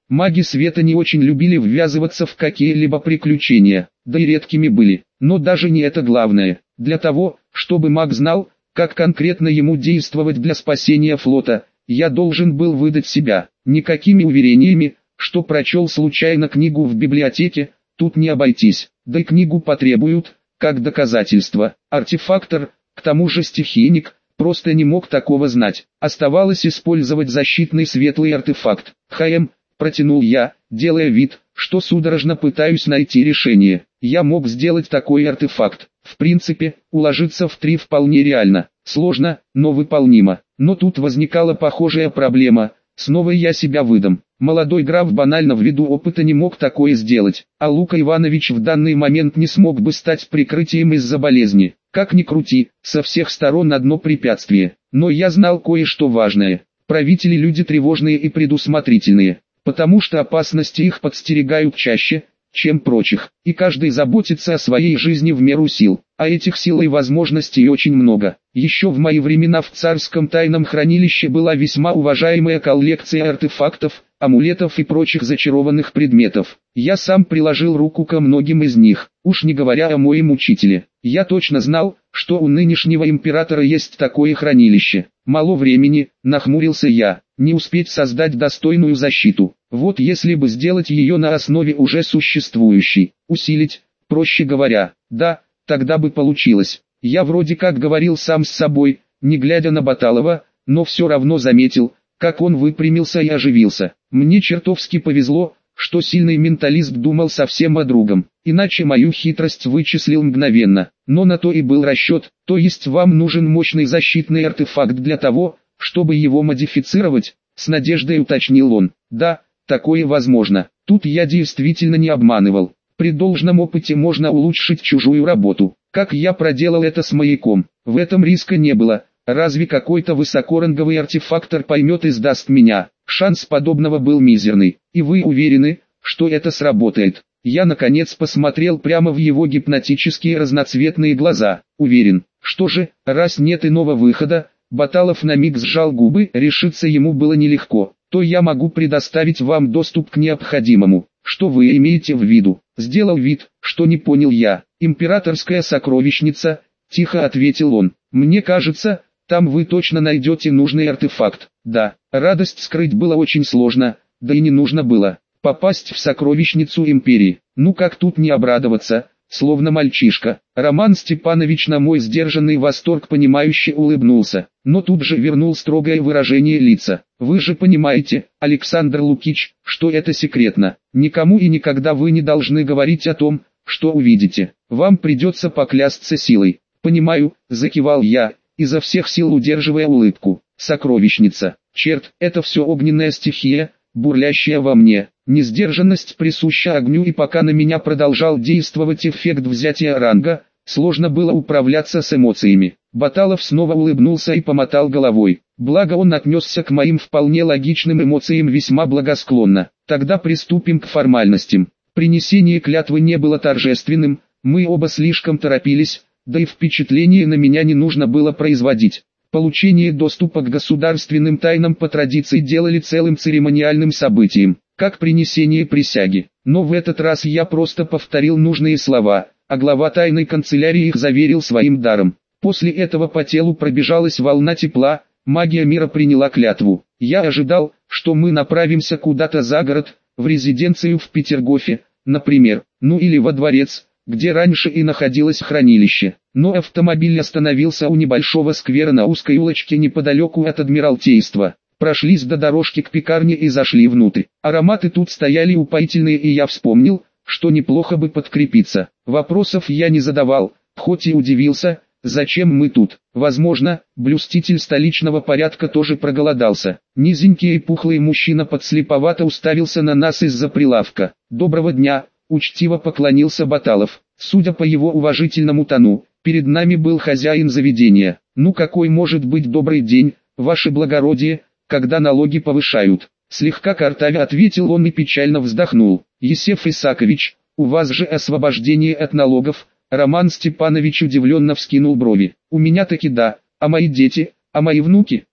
Маги света не очень любили ввязываться в какие-либо приключения, да и редкими были. Но даже не это главное. Для того, чтобы маг знал, как конкретно ему действовать для спасения флота, я должен был выдать себя. Никакими уверениями, что прочел случайно книгу в библиотеке, тут не обойтись. Да и книгу потребуют, как доказательство. Артефактор, к тому же стихийник, просто не мог такого знать. Оставалось использовать защитный светлый артефакт. «Хм», протянул я, делая вид, что судорожно пытаюсь найти решение. Я мог сделать такой артефакт. В принципе, уложиться в три вполне реально. Сложно, но выполнимо. Но тут возникала похожая проблема. Снова я себя выдам. Молодой граф банально ввиду опыта не мог такое сделать, а Лука Иванович в данный момент не смог бы стать прикрытием из-за болезни. Как ни крути, со всех сторон одно препятствие. Но я знал кое-что важное. Правители люди тревожные и предусмотрительные, потому что опасности их подстерегают чаще, чем прочих, и каждый заботится о своей жизни в меру сил, а этих сил и возможностей очень много. Еще в мои времена в царском тайном хранилище была весьма уважаемая коллекция артефактов, амулетов и прочих зачарованных предметов. Я сам приложил руку ко многим из них, уж не говоря о моем учителе. Я точно знал, что у нынешнего императора есть такое хранилище. Мало времени, нахмурился я, не успеть создать достойную защиту. Вот если бы сделать ее на основе уже существующей, усилить, проще говоря, да, тогда бы получилось. Я вроде как говорил сам с собой, не глядя на Баталова, но все равно заметил, как он выпрямился и оживился. Мне чертовски повезло, что сильный менталист думал совсем о другом, иначе мою хитрость вычислил мгновенно. Но на то и был расчет, то есть вам нужен мощный защитный артефакт для того, чтобы его модифицировать, с надеждой уточнил он. Да, такое возможно. Тут я действительно не обманывал. При должном опыте можно улучшить чужую работу. Как я проделал это с маяком, в этом риска не было. Разве какой-то высокоранговый артефактор поймет и сдаст меня? Шанс подобного был мизерный. И вы уверены, что это сработает? Я наконец посмотрел прямо в его гипнотические разноцветные глаза. Уверен. Что же, раз нет иного выхода, Баталов на миг сжал губы, решиться ему было нелегко, то я могу предоставить вам доступ к необходимому. Что вы имеете в виду? Сделал вид, что не понял я. Императорская сокровищница, тихо ответил он. Мне кажется, там вы точно найдете нужный артефакт. Да, радость скрыть было очень сложно, да и не нужно было. Попасть в сокровищницу империи. Ну как тут не обрадоваться, словно мальчишка. Роман Степанович на мой сдержанный восторг понимающе улыбнулся, но тут же вернул строгое выражение лица. Вы же понимаете, Александр Лукич, что это секретно. Никому и никогда вы не должны говорить о том, что увидите. Вам придется поклясться силой. Понимаю, закивал я, изо всех сил удерживая улыбку. Сокровищница. Черт, это все огненная стихия, бурлящая во мне. Несдержанность присуща огню, и пока на меня продолжал действовать эффект взятия ранга, сложно было управляться с эмоциями. Баталов снова улыбнулся и помотал головой. Благо он отнесся к моим вполне логичным эмоциям весьма благосклонно. Тогда приступим к формальностям. Принесение клятвы не было торжественным, мы оба слишком торопились, да и впечатление на меня не нужно было производить. Получение доступа к государственным тайнам по традиции делали целым церемониальным событием, как принесение присяги. Но в этот раз я просто повторил нужные слова, а глава тайной канцелярии их заверил своим даром. После этого по телу пробежалась волна тепла, магия мира приняла клятву. Я ожидал, что мы направимся куда-то за город, в резиденцию в Петергофе, например, ну или во дворец, где раньше и находилось хранилище. Но автомобиль остановился у небольшого сквера на узкой улочке неподалеку от Адмиралтейства. Прошлись до дорожки к пекарне и зашли внутрь. Ароматы тут стояли упоительные, и я вспомнил, что неплохо бы подкрепиться. Вопросов я не задавал, хоть и удивился, зачем мы тут. Возможно, блюститель столичного порядка тоже проголодался. Низенький и пухлый мужчина подслеповато уставился на нас из-за прилавка. «Доброго дня», — учтиво поклонился Баталов. Судя по его уважительному тону, перед нами был хозяин заведения. «Ну какой может быть добрый день, ваше благородие, когда налоги повышают?» Слегка картавя ответил он и печально вздохнул. «Есеф Исакович, у вас же освобождение от налогов?» Роман Степанович удивленно вскинул брови. «У меня таки да, а мои дети, а мои внуки?»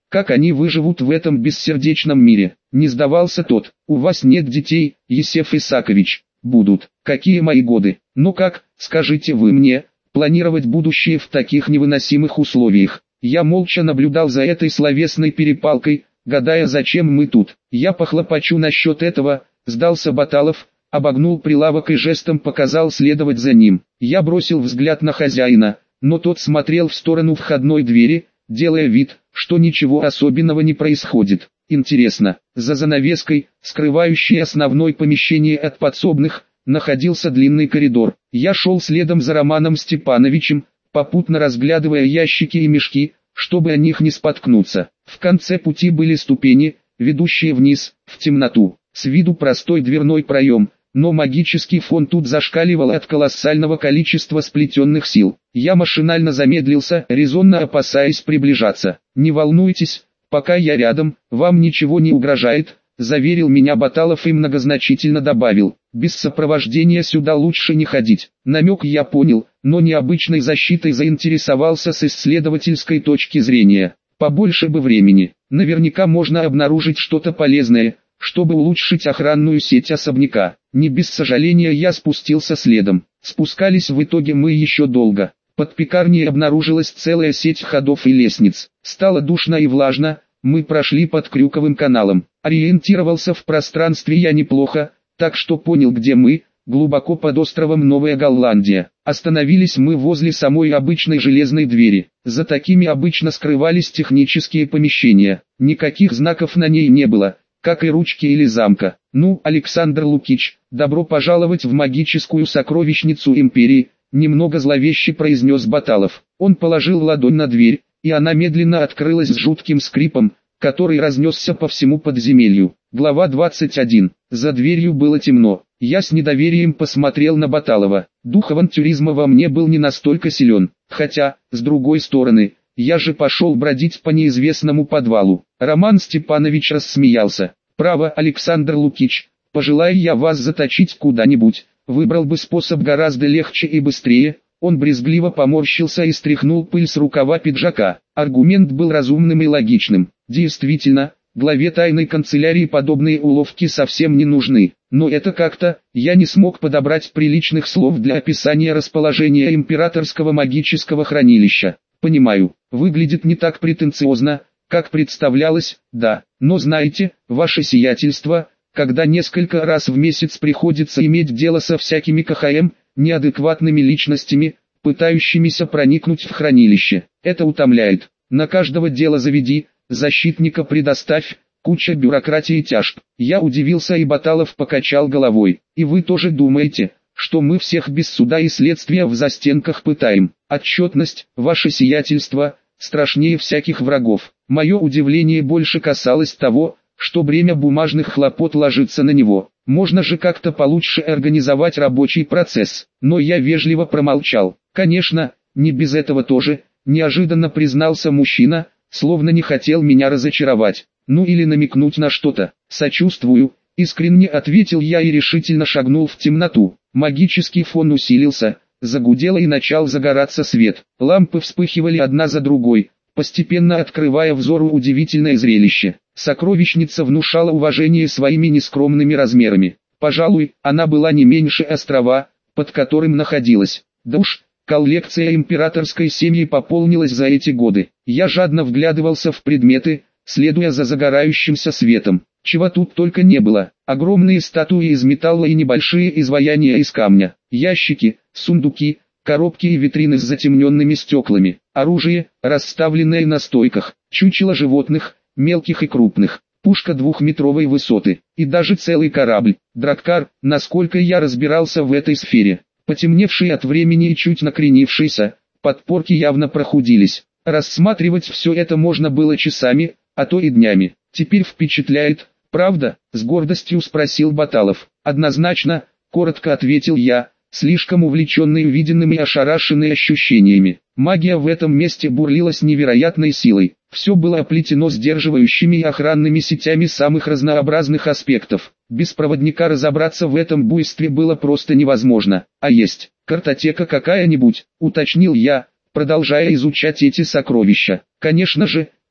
Как они выживут в этом бессердечном мире? Не сдавался тот. У вас нет детей, Есеф Исакович. Будут. Какие мои годы? Ну как, скажите вы мне, планировать будущее в таких невыносимых условиях? Я молча наблюдал за этой словесной перепалкой, гадая, зачем мы тут. Я похлопочу насчет этого, сдался Баталов, обогнул прилавок и жестом показал следовать за ним. Я бросил взгляд на хозяина, но тот смотрел в сторону входной двери, делая вид, что ничего особенного не происходит. Интересно, за занавеской, скрывающей основное помещение от подсобных, находился длинный коридор. Я шел следом за Романом Степановичем, попутно разглядывая ящики и мешки, чтобы о них не споткнуться. В конце пути были ступени, ведущие вниз, в темноту. С виду простой дверной проем, но магический фон тут зашкаливал от колоссального количества сплетенных сил. Я машинально замедлился, резонно опасаясь приближаться. «Не волнуйтесь, пока я рядом, вам ничего не угрожает», — заверил меня Баталов и многозначительно добавил. «Без сопровождения сюда лучше не ходить». Намек я понял, но необычной защитой заинтересовался с исследовательской точки зрения. Побольше бы времени. Наверняка можно обнаружить что-то полезное, чтобы улучшить охранную сеть особняка. Не без сожаления я спустился следом. Спускались в итоге мы еще долго. Под пекарней обнаружилась целая сеть ходов и лестниц. Стало душно и влажно, мы прошли под Крюковым каналом. Ориентировался в пространстве я неплохо, так что понял, где мы, глубоко под островом Новая Голландия. Остановились мы возле самой обычной железной двери. За такими обычно скрывались технические помещения. Никаких знаков на ней не было, как и ручки или замка. «Ну, Александр Лукич, добро пожаловать в магическую сокровищницу империи», немного зловеще произнес Баталов. Он положил ладонь на дверь, и она медленно открылась с жутким скрипом, который разнесся по всему подземелью. Глава двадцать один. За дверью было темно. Я с недоверием посмотрел на Баталова. Дух авантюризма во мне был не настолько силен. Хотя, с другой стороны, я же пошел бродить по неизвестному подвалу. Роман Степанович рассмеялся. «Право, Александр Лукич, пожелая я вас заточить куда-нибудь, выбрал бы способ гораздо легче и быстрее». Он брезгливо поморщился и стряхнул пыль с рукава пиджака. Аргумент был разумным и логичным. Действительно, главе тайной канцелярии подобные уловки совсем не нужны. Но это как-то, я не смог подобрать приличных слов для описания расположения императорского магического хранилища. Понимаю, выглядит не так претенциозно, как представлялось, да. Но знаете, ваше сиятельство, когда несколько раз в месяц приходится иметь дело со всякими КХМ, неадекватными личностями, пытающимися проникнуть в хранилище. Это утомляет. На каждого дело заведи, защитника предоставь, куча бюрократии тяжб. Я удивился, и Баталов покачал головой. И вы тоже думаете, что мы всех без суда и следствия в застенках пытаем? Отчетность, ваше сиятельство, страшнее всяких врагов. Мое удивление больше касалось того, что бремя бумажных хлопот ложится на него. Можно же как-то получше организовать рабочий процесс. Но я вежливо промолчал. Конечно, не без этого тоже, неожиданно признался мужчина, словно не хотел меня разочаровать. Ну или намекнуть на что-то. Сочувствую, искренне ответил я и решительно шагнул в темноту. Магический фон усилился, загудело и начал загораться свет. Лампы вспыхивали одна за другой, постепенно открывая взору удивительное зрелище. Сокровищница внушала уважение своими нескромными размерами. Пожалуй, она была не меньше острова, под которым находилась. Да уж, коллекция императорской семьи пополнилась за эти годы. Я жадно вглядывался в предметы, следуя за загорающимся светом. Чего тут только не было. Огромные статуи из металла и небольшие изваяния из камня. Ящики, сундуки, коробки и витрины с затемненными стеклами. Оружие, расставленное на стойках. Чучело животных, мелких и крупных, пушка двухметровой высоты, и даже целый корабль, драккар, насколько я разбирался в этой сфере. Потемневший от времени и чуть накренившийся, подпорки явно прохудились. Рассматривать все это можно было часами, а то и днями. Теперь впечатляет, правда? С гордостью спросил Баталов. Однозначно, коротко ответил я, слишком увлеченный увиденным и ошарашенный ощущениями. Магия в этом месте бурлила с невероятной силой. Все было оплетено сдерживающими и охранными сетями самых разнообразных аспектов. Без проводника разобраться в этом буйстве было просто невозможно. А есть картотека какая-нибудь, уточнил я, продолжая изучать эти сокровища. Конечно же,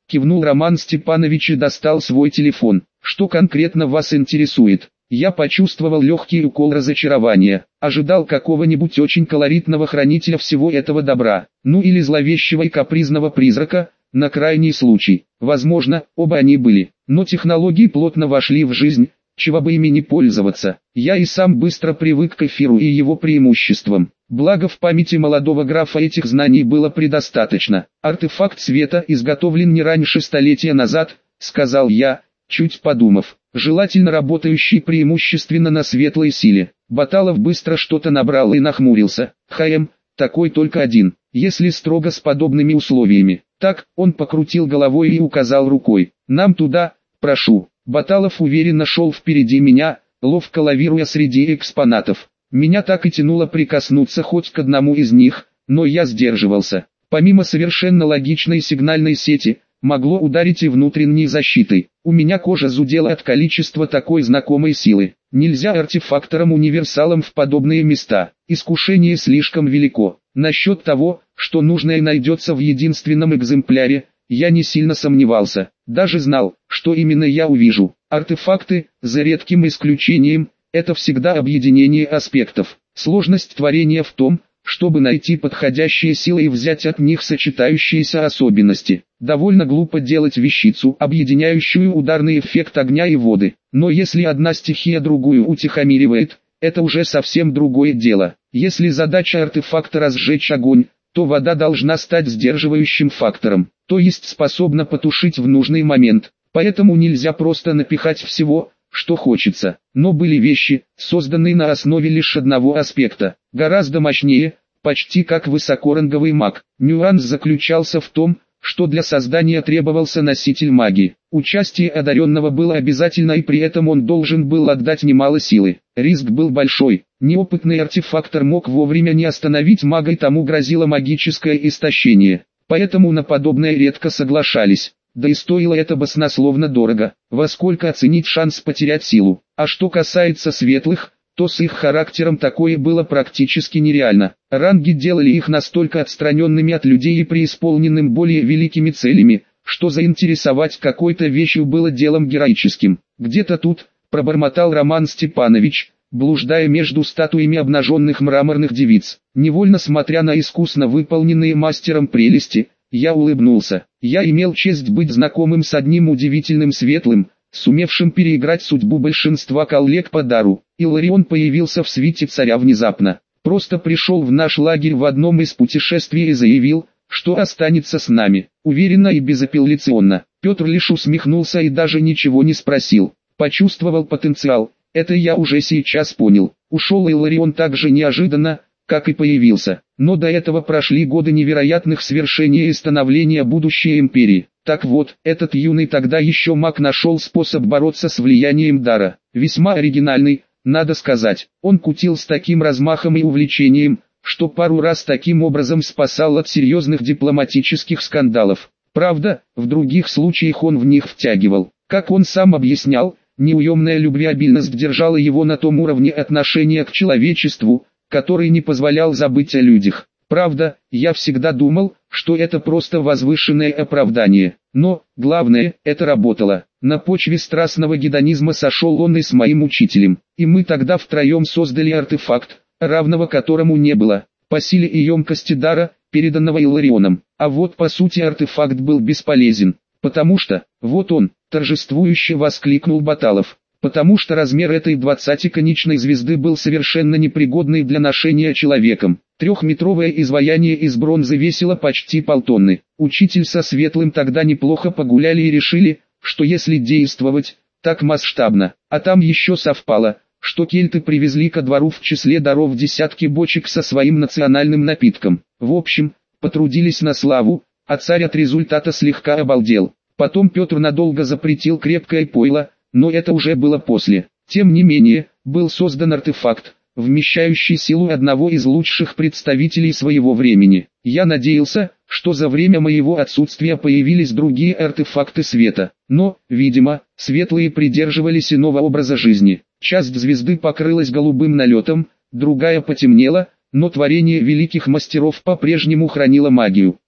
кивнул Роман Степанович и достал свой телефон. Что конкретно вас интересует? Я почувствовал легкий укол разочарования, ожидал какого-нибудь очень колоритного хранителя всего этого добра, ну или зловещего и капризного призрака, на крайний случай. Возможно, оба они были, но технологии плотно вошли в жизнь, чего бы ими не пользоваться. Я и сам быстро привык к эфиру и его преимуществам. Благо в памяти молодого графа этих знаний было предостаточно. Артефакт света изготовлен не раньше столетия назад, сказал я, чуть подумав. Желательно работающий преимущественно на светлой силе. Баталов быстро что-то набрал и нахмурился. Хм, такой только один, если строго с подобными условиями. Так, он покрутил головой и указал рукой. Нам туда, прошу. Баталов уверенно шел впереди меня, ловко лавируя среди экспонатов. Меня так и тянуло прикоснуться хоть к одному из них, но я сдерживался. Помимо совершенно логичной сигнальной сети, могло ударить и внутренней защитой. У меня кожа зудела от количества такой знакомой силы. Нельзя артефакторам-универсалам в подобные места. Искушение слишком велико. Насчет того, что нужное найдется в единственном экземпляре, я не сильно сомневался. Даже знал, что именно я увижу. Артефакты, за редким исключением, это всегда объединение аспектов. Сложность творения в том, чтобы найти подходящие силы и взять от них сочетающиеся особенности. Довольно глупо делать вещицу, объединяющую ударный эффект огня и воды. Но если одна стихия другую утихомиривает, это уже совсем другое дело. Если задача артефакта разжечь огонь, то вода должна стать сдерживающим фактором, то есть способна потушить в нужный момент. Поэтому нельзя просто напихать всего, что хочется. Но были вещи, созданные на основе лишь одного аспекта, гораздо мощнее, почти как высокоранговый маг. Нюанс заключался в том, что для создания требовался носитель магии. Участие одаренного было обязательно, и при этом он должен был отдать немало силы. Риск был большой. Неопытный артефактор мог вовремя не остановить мага, и тому грозило магическое истощение. Поэтому на подобное редко соглашались. Да и стоило это баснословно дорого. Во сколько оценить шанс потерять силу? А что касается светлых, то с их характером такое было практически нереально. Ранги делали их настолько отстраненными от людей и преисполненным более великими целями, что заинтересовать какой-то вещью было делом героическим. Где-то тут, пробормотал Роман Степанович, блуждая между статуями обнаженных мраморных девиц. Невольно смотря на искусно выполненные мастером прелести, я улыбнулся. Я имел честь быть знакомым с одним удивительным светлым, сумевшим переиграть судьбу большинства коллег по дару. Иларион появился в свите царя внезапно. Просто пришел в наш лагерь в одном из путешествий и заявил, что останется с нами. Уверенно и безапелляционно. Петр лишь усмехнулся и даже ничего не спросил. Почувствовал потенциал. Это я уже сейчас понял. Ушел Иларион так же неожиданно, как и появился. Но до этого прошли годы невероятных свершений и становления будущей империи. Так вот, этот юный тогда еще маг нашел способ бороться с влиянием дара. Весьма оригинальный, надо сказать. Он кутил с таким размахом и увлечением, что пару раз таким образом спасал от серьезных дипломатических скандалов. Правда, в других случаях он в них втягивал. Как он сам объяснял, неуемная любвеобильность держала его на том уровне отношения к человечеству, который не позволял забыть о людях. Правда, я всегда думал, что это просто возвышенное оправдание. Но, главное, это работало. На почве страстного гедонизма сошел он и с моим учителем. И мы тогда втроем создали артефакт, равного которому не было, по силе и емкости дара, переданного Иларионом. А вот по сути артефакт был бесполезен. Потому что, вот он, торжествующе воскликнул Баталов. Потому что размер этой двадцатиконечной звезды был совершенно непригодный для ношения человеком. Трехметровое изваяние из бронзы весило почти полтонны. Учитель со Светлым тогда неплохо погуляли и решили, что если действовать так масштабно, а там еще совпало, что кельты привезли ко двору в числе даров десятки бочек со своим национальным напитком. В общем, потрудились на славу, а царь от результата слегка обалдел. Потом Петр надолго запретил крепкое пойло, но это уже было после. Тем не менее, был создан артефакт, вмещающий силу одного из лучших представителей своего времени. Я надеялся, что за время моего отсутствия появились другие артефакты света. Но, видимо, светлые придерживались иного образа жизни. Часть звезды покрылась голубым налетом, другая потемнела, но творение великих мастеров по-прежнему хранило магию.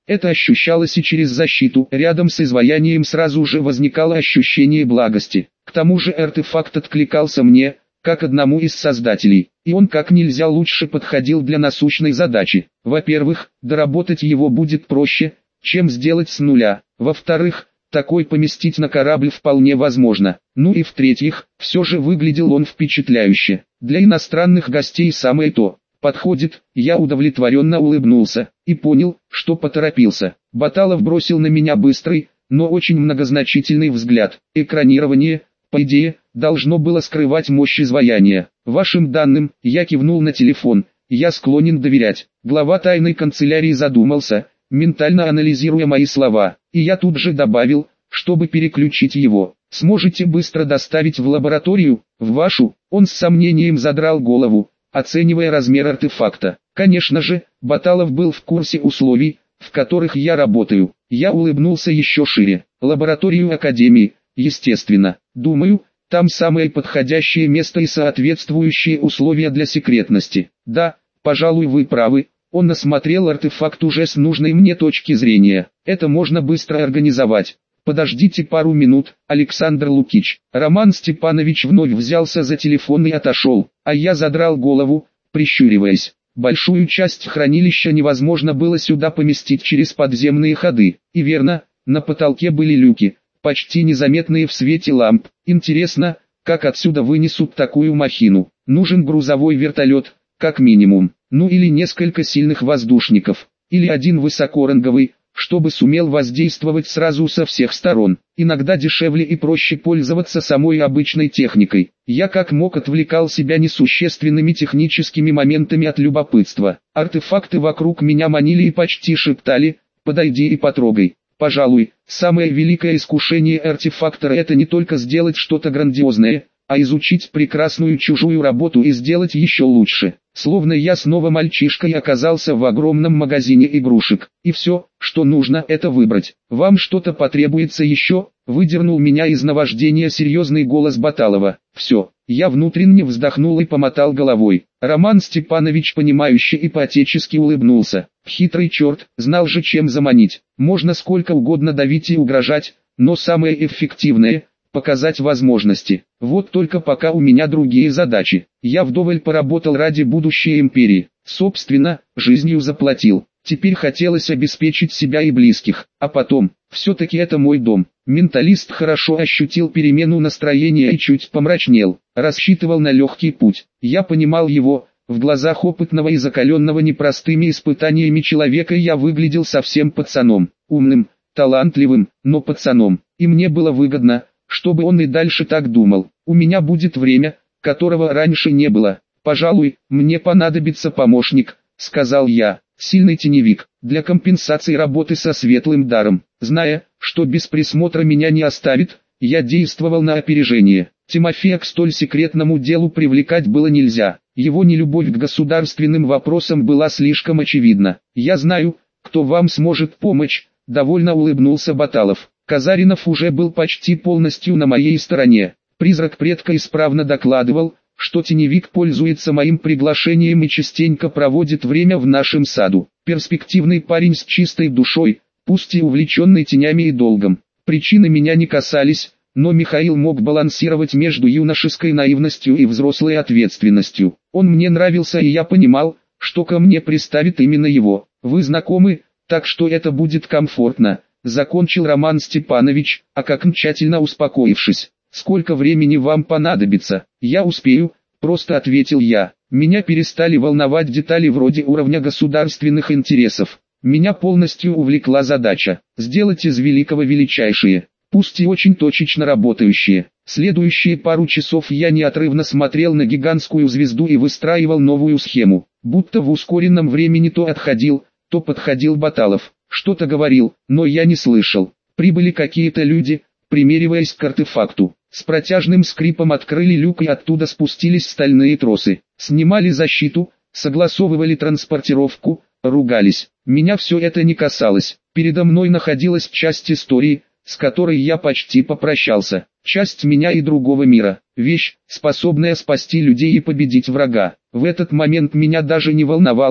Это ощущалось и через защиту. Рядом с изваянием сразу же возникало ощущение благости. К тому же артефакт откликался мне, как одному из создателей, и он как нельзя лучше подходил для насущной задачи. Во-первых, доработать его будет проще, чем сделать с нуля. Во-вторых, такой поместить на корабль вполне возможно. Ну и в-третьих, все же выглядел он впечатляюще. Для иностранных гостей самое то. Подходит, я удовлетворенно улыбнулся, и понял, что поторопился. Баталов бросил на меня быстрый, но очень многозначительный взгляд. Экранирование, по идее, должно было скрывать мощь изваяния. Вашим данным, я кивнул на телефон, я склонен доверять. Глава тайной канцелярии задумался, ментально анализируя мои слова, и я тут же добавил, чтобы переключить его. Сможете быстро доставить в лабораторию, в вашу? Он с сомнением задрал голову, оценивая размер артефакта. Конечно же, Баталов был в курсе условий, в которых я работаю. Я улыбнулся еще шире. Лабораторию Академии, естественно. Думаю, там самое подходящее место и соответствующие условия для секретности. Да, пожалуй, вы правы. Он осмотрел артефакт уже с нужной мне точки зрения. Это можно быстро организовать. Подождите пару минут, Александр Лукич. Роман Степанович вновь взялся за телефон и отошел, а я задрал голову, прищуриваясь. Большую часть хранилища невозможно было сюда поместить через подземные ходы. И верно, на потолке были люки, почти незаметные в свете ламп. Интересно, как отсюда вынесут такую махину? Нужен грузовой вертолет, как минимум. Ну или несколько сильных воздушников. Или один высокоранговый, чтобы сумел воздействовать сразу со всех сторон. Иногда дешевле и проще пользоваться самой обычной техникой. Я как мог отвлекал себя несущественными техническими моментами от любопытства. Артефакты вокруг меня манили и почти шептали: «Подойди и потрогай». Пожалуй, самое великое искушение артефактора — это не только сделать что-то грандиозное, а изучить прекрасную чужую работу и сделать еще лучше. Словно я снова мальчишкой оказался в огромном магазине игрушек, и все, что нужно, это выбрать. «Вам что-то потребуется еще?» — выдернул меня из наваждения серьезный голос Баталова. «Все». Я внутренне вздохнул и помотал головой. Роман Степанович понимающе и по-отечески улыбнулся. Хитрый черт, знал же, чем заманить. Можно сколько угодно давить и угрожать, но самое эффективное — показать возможности. Вот только пока у меня другие задачи. Я вдоволь поработал ради будущей империи. Собственно, жизнью заплатил. Теперь хотелось обеспечить себя и близких. А потом, все-таки это мой дом. Менталист хорошо ощутил перемену настроения и чуть помрачнел. Рассчитывал на легкий путь. Я понимал его. В глазах опытного и закаленного непростыми испытаниями человека я выглядел совсем пацаном. Умным, талантливым, но пацаном. И мне было выгодно, чтобы он и дальше так думал. У меня будет время, которого раньше не было. Пожалуй, мне понадобится помощник, сказал я. Сильный теневик, для компенсации работы со светлым даром. Зная, что без присмотра меня не оставит, я действовал на опережение. Тимофея к столь секретному делу привлекать было нельзя. Его нелюбовь к государственным вопросам была слишком очевидна. «Я знаю, кто вам сможет помочь», — довольно улыбнулся Баталов. Казаринов уже был почти полностью на моей стороне. Призрак предка исправно докладывал, что теневик пользуется моим приглашением и частенько проводит время в нашем саду. Перспективный парень с чистой душой, пусть и увлеченный тенями и долгом. Причины меня не касались, но Михаил мог балансировать между юношеской наивностью и взрослой ответственностью. Он мне нравился, и я понимал, что ко мне приставит именно его. Вы знакомы, так что это будет комфортно. Закончил Роман Степанович, окончательно успокоившись. «Сколько времени вам понадобится?» «Я успею», — просто ответил я. Меня перестали волновать детали вроде уровня государственных интересов. Меня полностью увлекла задача — сделать из великого величайшее, пусть и очень точечно работающее. Следующие пару часов я неотрывно смотрел на гигантскую звезду и выстраивал новую схему. Будто в ускоренном времени то отходил, то подходил Баталов. Что-то говорил, но я не слышал. Прибыли какие-то люди, примериваясь к артефакту. С протяжным скрипом открыли люк и оттуда спустились стальные тросы. Снимали защиту, согласовывали транспортировку, ругались. Меня все это не касалось. Передо мной находилась часть истории, с которой я почти попрощался. Часть меня и другого мира. Вещь, способная спасти людей и победить врага. В этот момент меня даже не волновало,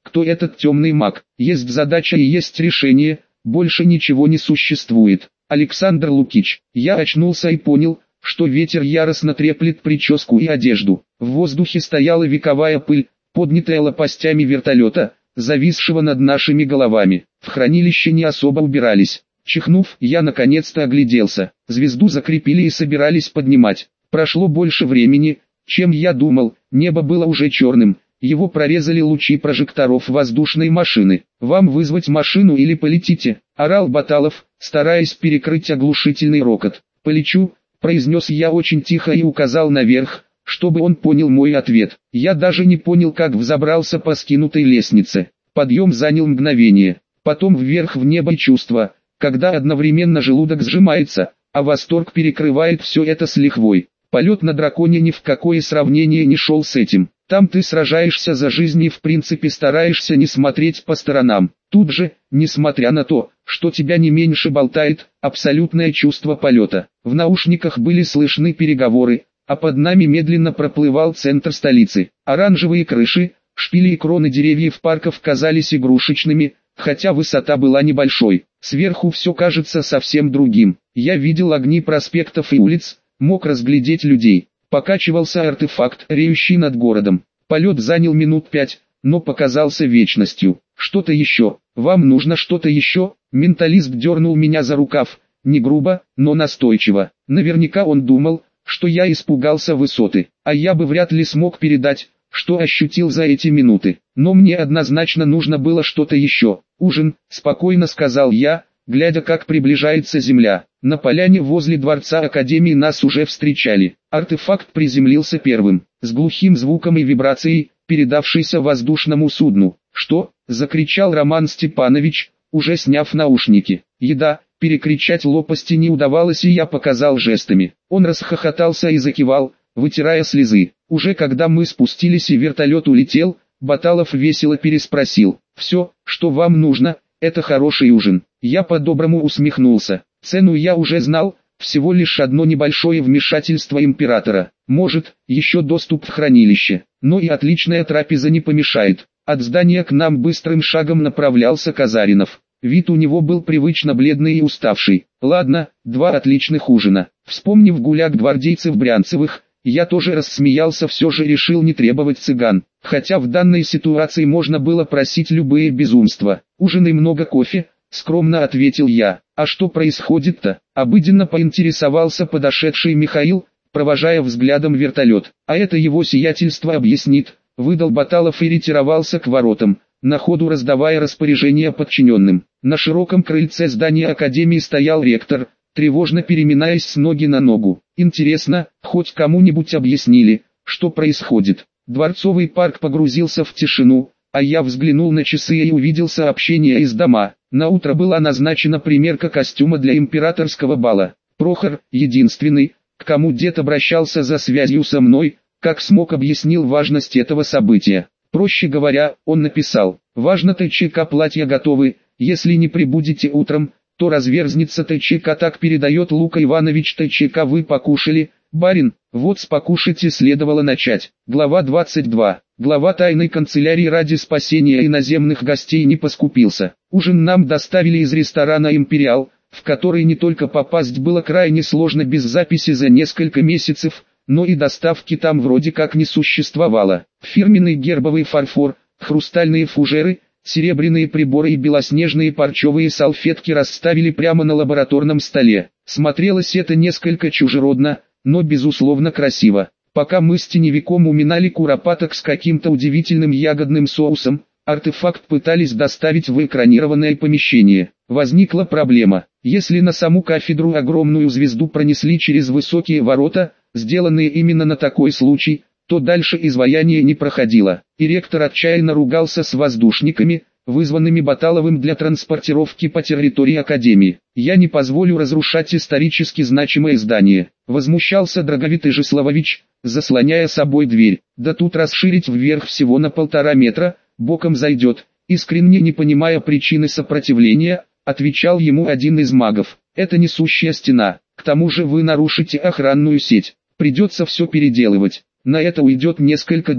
кто этот темный маг. Есть задача и есть решение, больше ничего не существует. Александр Лукич. Я очнулся и понял, что ветер яростно треплет прическу и одежду. В воздухе стояла вековая пыль, поднятая лопастями вертолета, зависшего над нашими головами. В хранилище не особо убирались. Чихнув, я наконец-то огляделся. Звезду закрепили и собирались поднимать. Прошло больше времени, чем я думал, небо было уже черным. Его прорезали лучи прожекторов воздушной машины. «Вам вызвать машину или полетите?» – орал Баталов, стараясь перекрыть оглушительный рокот. «Полечу», – произнес я очень тихо и указал наверх, чтобы он понял мой ответ. Я даже не понял, как взобрался по скинутой лестнице. Подъем занял мгновение. Потом вверх в небо и чувство, когда одновременно желудок сжимается, а восторг перекрывает все это с лихвой. Полет на драконе ни в какое сравнение не шел с этим. Там ты сражаешься за жизнь и в принципе стараешься не смотреть по сторонам. Тут же, несмотря на то, что тебя не меньше болтает, абсолютное чувство полета. В наушниках были слышны переговоры, а под нами медленно проплывал центр столицы. Оранжевые крыши, шпили и кроны деревьев парков казались игрушечными, хотя высота была небольшой. Сверху все кажется совсем другим. Я видел огни проспектов и улиц, мог разглядеть людей. Покачивался артефакт, реющий над городом. Полет занял минут пять, но показался вечностью. Что-то еще? Вам нужно что-то еще? Менталист дернул меня за рукав, не грубо, но настойчиво. Наверняка он думал, что я испугался высоты, а я бы вряд ли смог передать, что ощутил за эти минуты. Но мне однозначно нужно было что-то еще. «Ужин», — спокойно сказал я, глядя, как приближается земля. На поляне возле дворца Академии нас уже встречали. Артефакт приземлился первым, с глухим звуком и вибрацией, передавшейся воздушному судну. «Что?» — закричал Роман Степанович, уже сняв наушники. «Еда!» — перекричать лопасти не удавалось, и я показал жестами. Он расхохотался и закивал, вытирая слезы. Уже когда мы спустились и вертолет улетел, Баталов весело переспросил: «Все, что вам нужно, это хороший ужин». Я по-доброму усмехнулся. Цену я уже знал, всего лишь одно небольшое вмешательство императора. Может, еще доступ в хранилище, но и отличная трапеза не помешает. От здания к нам быстрым шагом направлялся Казаринов. Вид у него был привычно бледный и уставший. Ладно, два отличных ужина. Вспомнив гуляк гвардейцев Брянцевых, я тоже рассмеялся, все же решил не требовать цыган. Хотя в данной ситуации можно было просить любые безумства. «Ужин и много кофе», — скромно ответил я. «А что происходит-то?» — обыденно поинтересовался подошедший Михаил, провожая взглядом вертолет. «А это его сиятельство объяснит», — выдал Баталов и ретировался к воротам, на ходу раздавая распоряжения подчиненным. На широком крыльце здания Академии стоял ректор, тревожно переминаясь с ноги на ногу. «Интересно, хоть кому-нибудь объяснили, что происходит?» Дворцовый парк погрузился в тишину, а я взглянул на часы и увидел сообщение из дома. На утро была назначена примерка костюма для императорского бала. Прохор, единственный, к кому дед обращался за связью со мной, как смог объяснил важность этого события. Проще говоря, он написал: «Важно, ТЧК платья готовы, если не прибудете утром, то разверзнется ТЧК, так передает Лука Иванович ТЧК, вы покушали, барин?» Вот с покушайте следовало начать. Глава двадцать два. Глава тайной канцелярии ради спасения иноземных гостей не поскупился. Ужин нам доставили из ресторана «Империал», в который не только попасть было крайне сложно без записи за несколько месяцев, но и доставки там вроде как не существовало. Фирменный гербовый фарфор, хрустальные фужеры, серебряные приборы и белоснежные парчевые салфетки расставили прямо на лабораторном столе. Смотрелось это несколько чужеродно, но безусловно красиво. Пока мы с теневиком уминали куропаток с каким-то удивительным ягодным соусом, артефакт пытались доставить в экранированное помещение. Возникла проблема. Если на саму кафедру огромную звезду пронесли через высокие ворота, сделанные именно на такой случай, то дальше изваяние не проходило. И ректор отчаянно ругался с воздушниками, вызванными Баталовым для транспортировки по территории Академии. «Я не позволю разрушать исторически значимое здание», — возмущался Драговит Ижеславович, заслоняя собой дверь. «Да тут расширить вверх всего на полтора метра, боком зайдет», — искренне не понимая причины сопротивления, отвечал ему один из магов. «Это несущая стена, к тому же вы нарушите охранную сеть, придется все переделывать. На это уйдет несколько дней».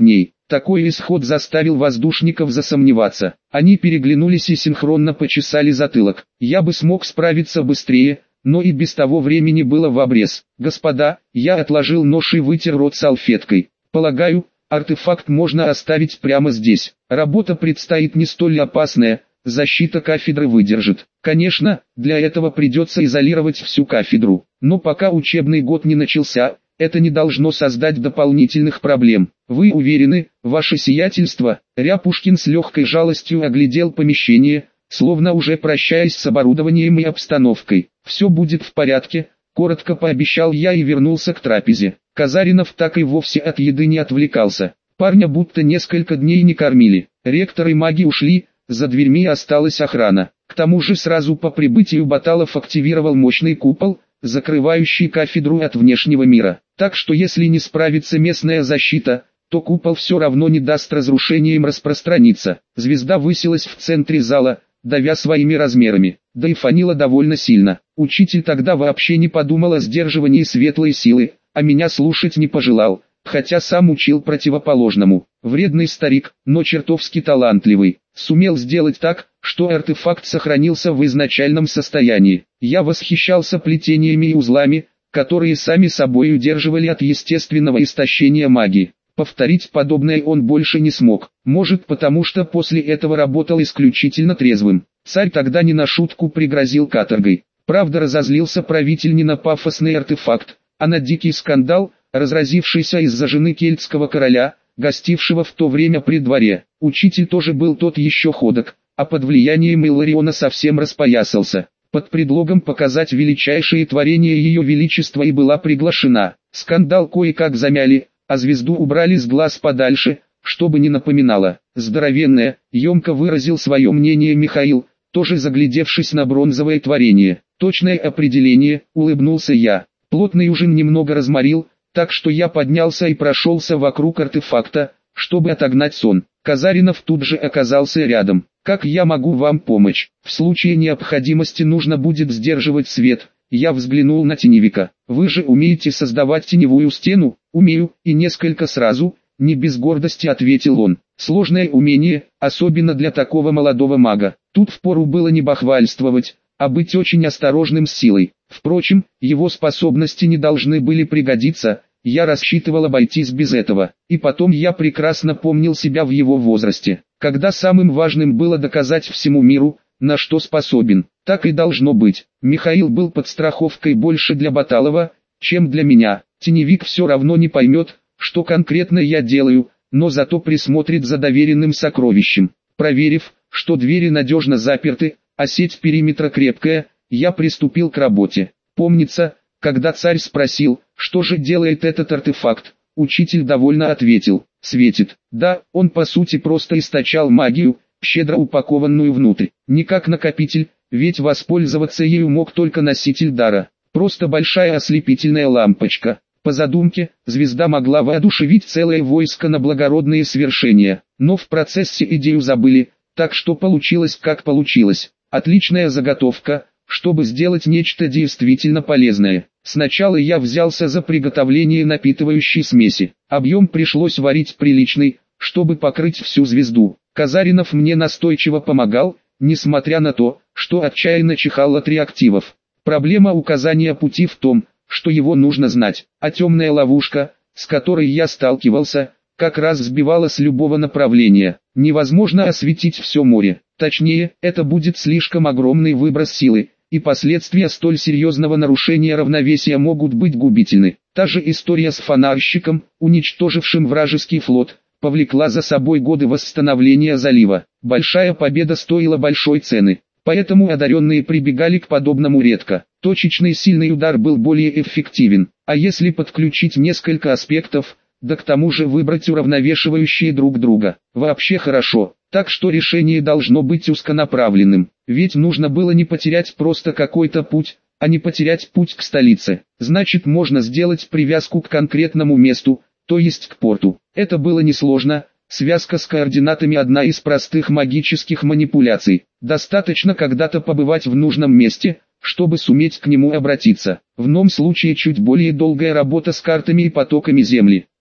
Такой исход заставил воздушников засомневаться. Они переглянулись и синхронно почесали затылок. Я бы смог справиться быстрее, но и без того времени было в обрез. Господа, я отложил нож и вытер рот салфеткой. Полагаю, артефакт можно оставить прямо здесь. Работа предстоит не столь опасная, защита кафедры выдержит. Конечно, для этого придется изолировать всю кафедру. Но пока учебный год не начался, это не должно создать дополнительных проблем. Вы уверены, ваше сиятельство? Ряпушкин с легкой жалостью оглядел помещение, словно уже прощаясь с оборудованием и обстановкой. Все будет в порядке, коротко пообещал я и вернулся к трапезе. Казаринов так и вовсе от еды не отвлекался. Парня будто несколько дней не кормили. Ректор и маги ушли, за дверьми осталась охрана. К тому же сразу по прибытию Баталов активировал мощный купол, закрывающий кафедру от внешнего мира. Так что если не справится местная защита, то купол все равно не даст разрушениям распространиться. Звезда высилась в центре зала, давя своими размерами, да и фанила довольно сильно. Учитель тогда вообще не подумал о сдерживании светлой силы, а меня слушать не пожелал, хотя сам учил противоположному. Вредный старик, но чертовски талантливый, сумел сделать так, что артефакт сохранился в изначальном состоянии. Я восхищался плетениями и узлами, которые сами собой удерживали от естественного истощения магии. Повторить подобное он больше не смог, может потому что после этого работал исключительно трезвым. Царь тогда не на шутку пригрозил каторгой. Правда, разозлился правитель не на пафосный артефакт, а на дикий скандал, разразившийся из-за жены кельтского короля, гостившего в то время при дворе. Учитель тоже был тот еще ходок, а под влиянием Иллариона совсем распоясался. Под предлогом показать величайшие творения ее величества и была приглашена. Скандал кое-как замяли, а звезду убрали с глаз подальше, чтобы не напоминало. Здоровенное, емко выразил свое мнение Михаил, тоже заглядевшись на бронзовое творение. Точное определение, улыбнулся я. Плотный ужин немного разморил, так что я поднялся и прошелся вокруг артефакта, чтобы отогнать сон. Казаринов тут же оказался рядом. «Как я могу вам помочь? В случае необходимости нужно будет сдерживать свет». Я взглянул на теневика. «Вы же умеете создавать теневую стену?» «Умею, и несколько сразу», — не без гордости ответил он. «Сложное умение, особенно для такого молодого мага. Тут впору было не бахвальствовать, а быть очень осторожным с силой. Впрочем, его способности не должны были пригодиться, я рассчитывал обойтись без этого. И потом я прекрасно помнил себя в его возрасте, когда самым важным было доказать всему миру, на что способен. Так и должно быть. Михаил был подстраховкой больше для Баталова, чем для меня. Теневик все равно не поймет, что конкретно я делаю, но зато присмотрит за доверенным сокровищем. Проверив, что двери надежно заперты, а сеть периметра крепкая, я приступил к работе. Помнится, когда царь спросил, что же делает этот артефакт, учитель довольно ответил: светит. Да, он по сути просто источал магию, щедро упакованную внутрь. Не как накопитель, ведь воспользоваться ею мог только носитель дара. Просто большая ослепительная лампочка. По задумке, звезда могла воодушевить целое войско на благородные свершения. Но в процессе идею забыли, так что получилось как получилось. Отличная заготовка, чтобы сделать нечто действительно полезное. Сначала я взялся за приготовление напитывающей смеси. Объем пришлось варить приличный, чтобы покрыть всю звезду. Казаринов мне настойчиво помогал, несмотря на то, что отчаянно чихал от реактивов. Проблема указания пути в том, что его нужно знать, а темная ловушка, с которой я сталкивался, как раз сбивала с любого направления. Невозможно осветить все море. Точнее, это будет слишком огромный выброс силы, и последствия столь серьезного нарушения равновесия могут быть губительны. Та же история с фонарщиком, уничтожившим вражеский флот, повлекла за собой годы восстановления залива. Большая победа стоила большой цены, поэтому одаренные прибегали к подобному редко. Точечный сильный удар был более эффективен, а если подключить несколько аспектов, да к тому же выбрать уравновешивающие друг друга, вообще хорошо. Так что решение должно быть узконаправленным, ведь нужно было не потерять просто какой-то путь, а не потерять путь к столице. Значит, можно сделать привязку к конкретному месту, то есть к порту. Это было несложно, связка с координатами одна из простых магических манипуляций. Достаточно когда-то побывать в нужном месте, чтобы суметь к нему обратиться. В ином случае чуть более долгая работа с картами и потоками земли.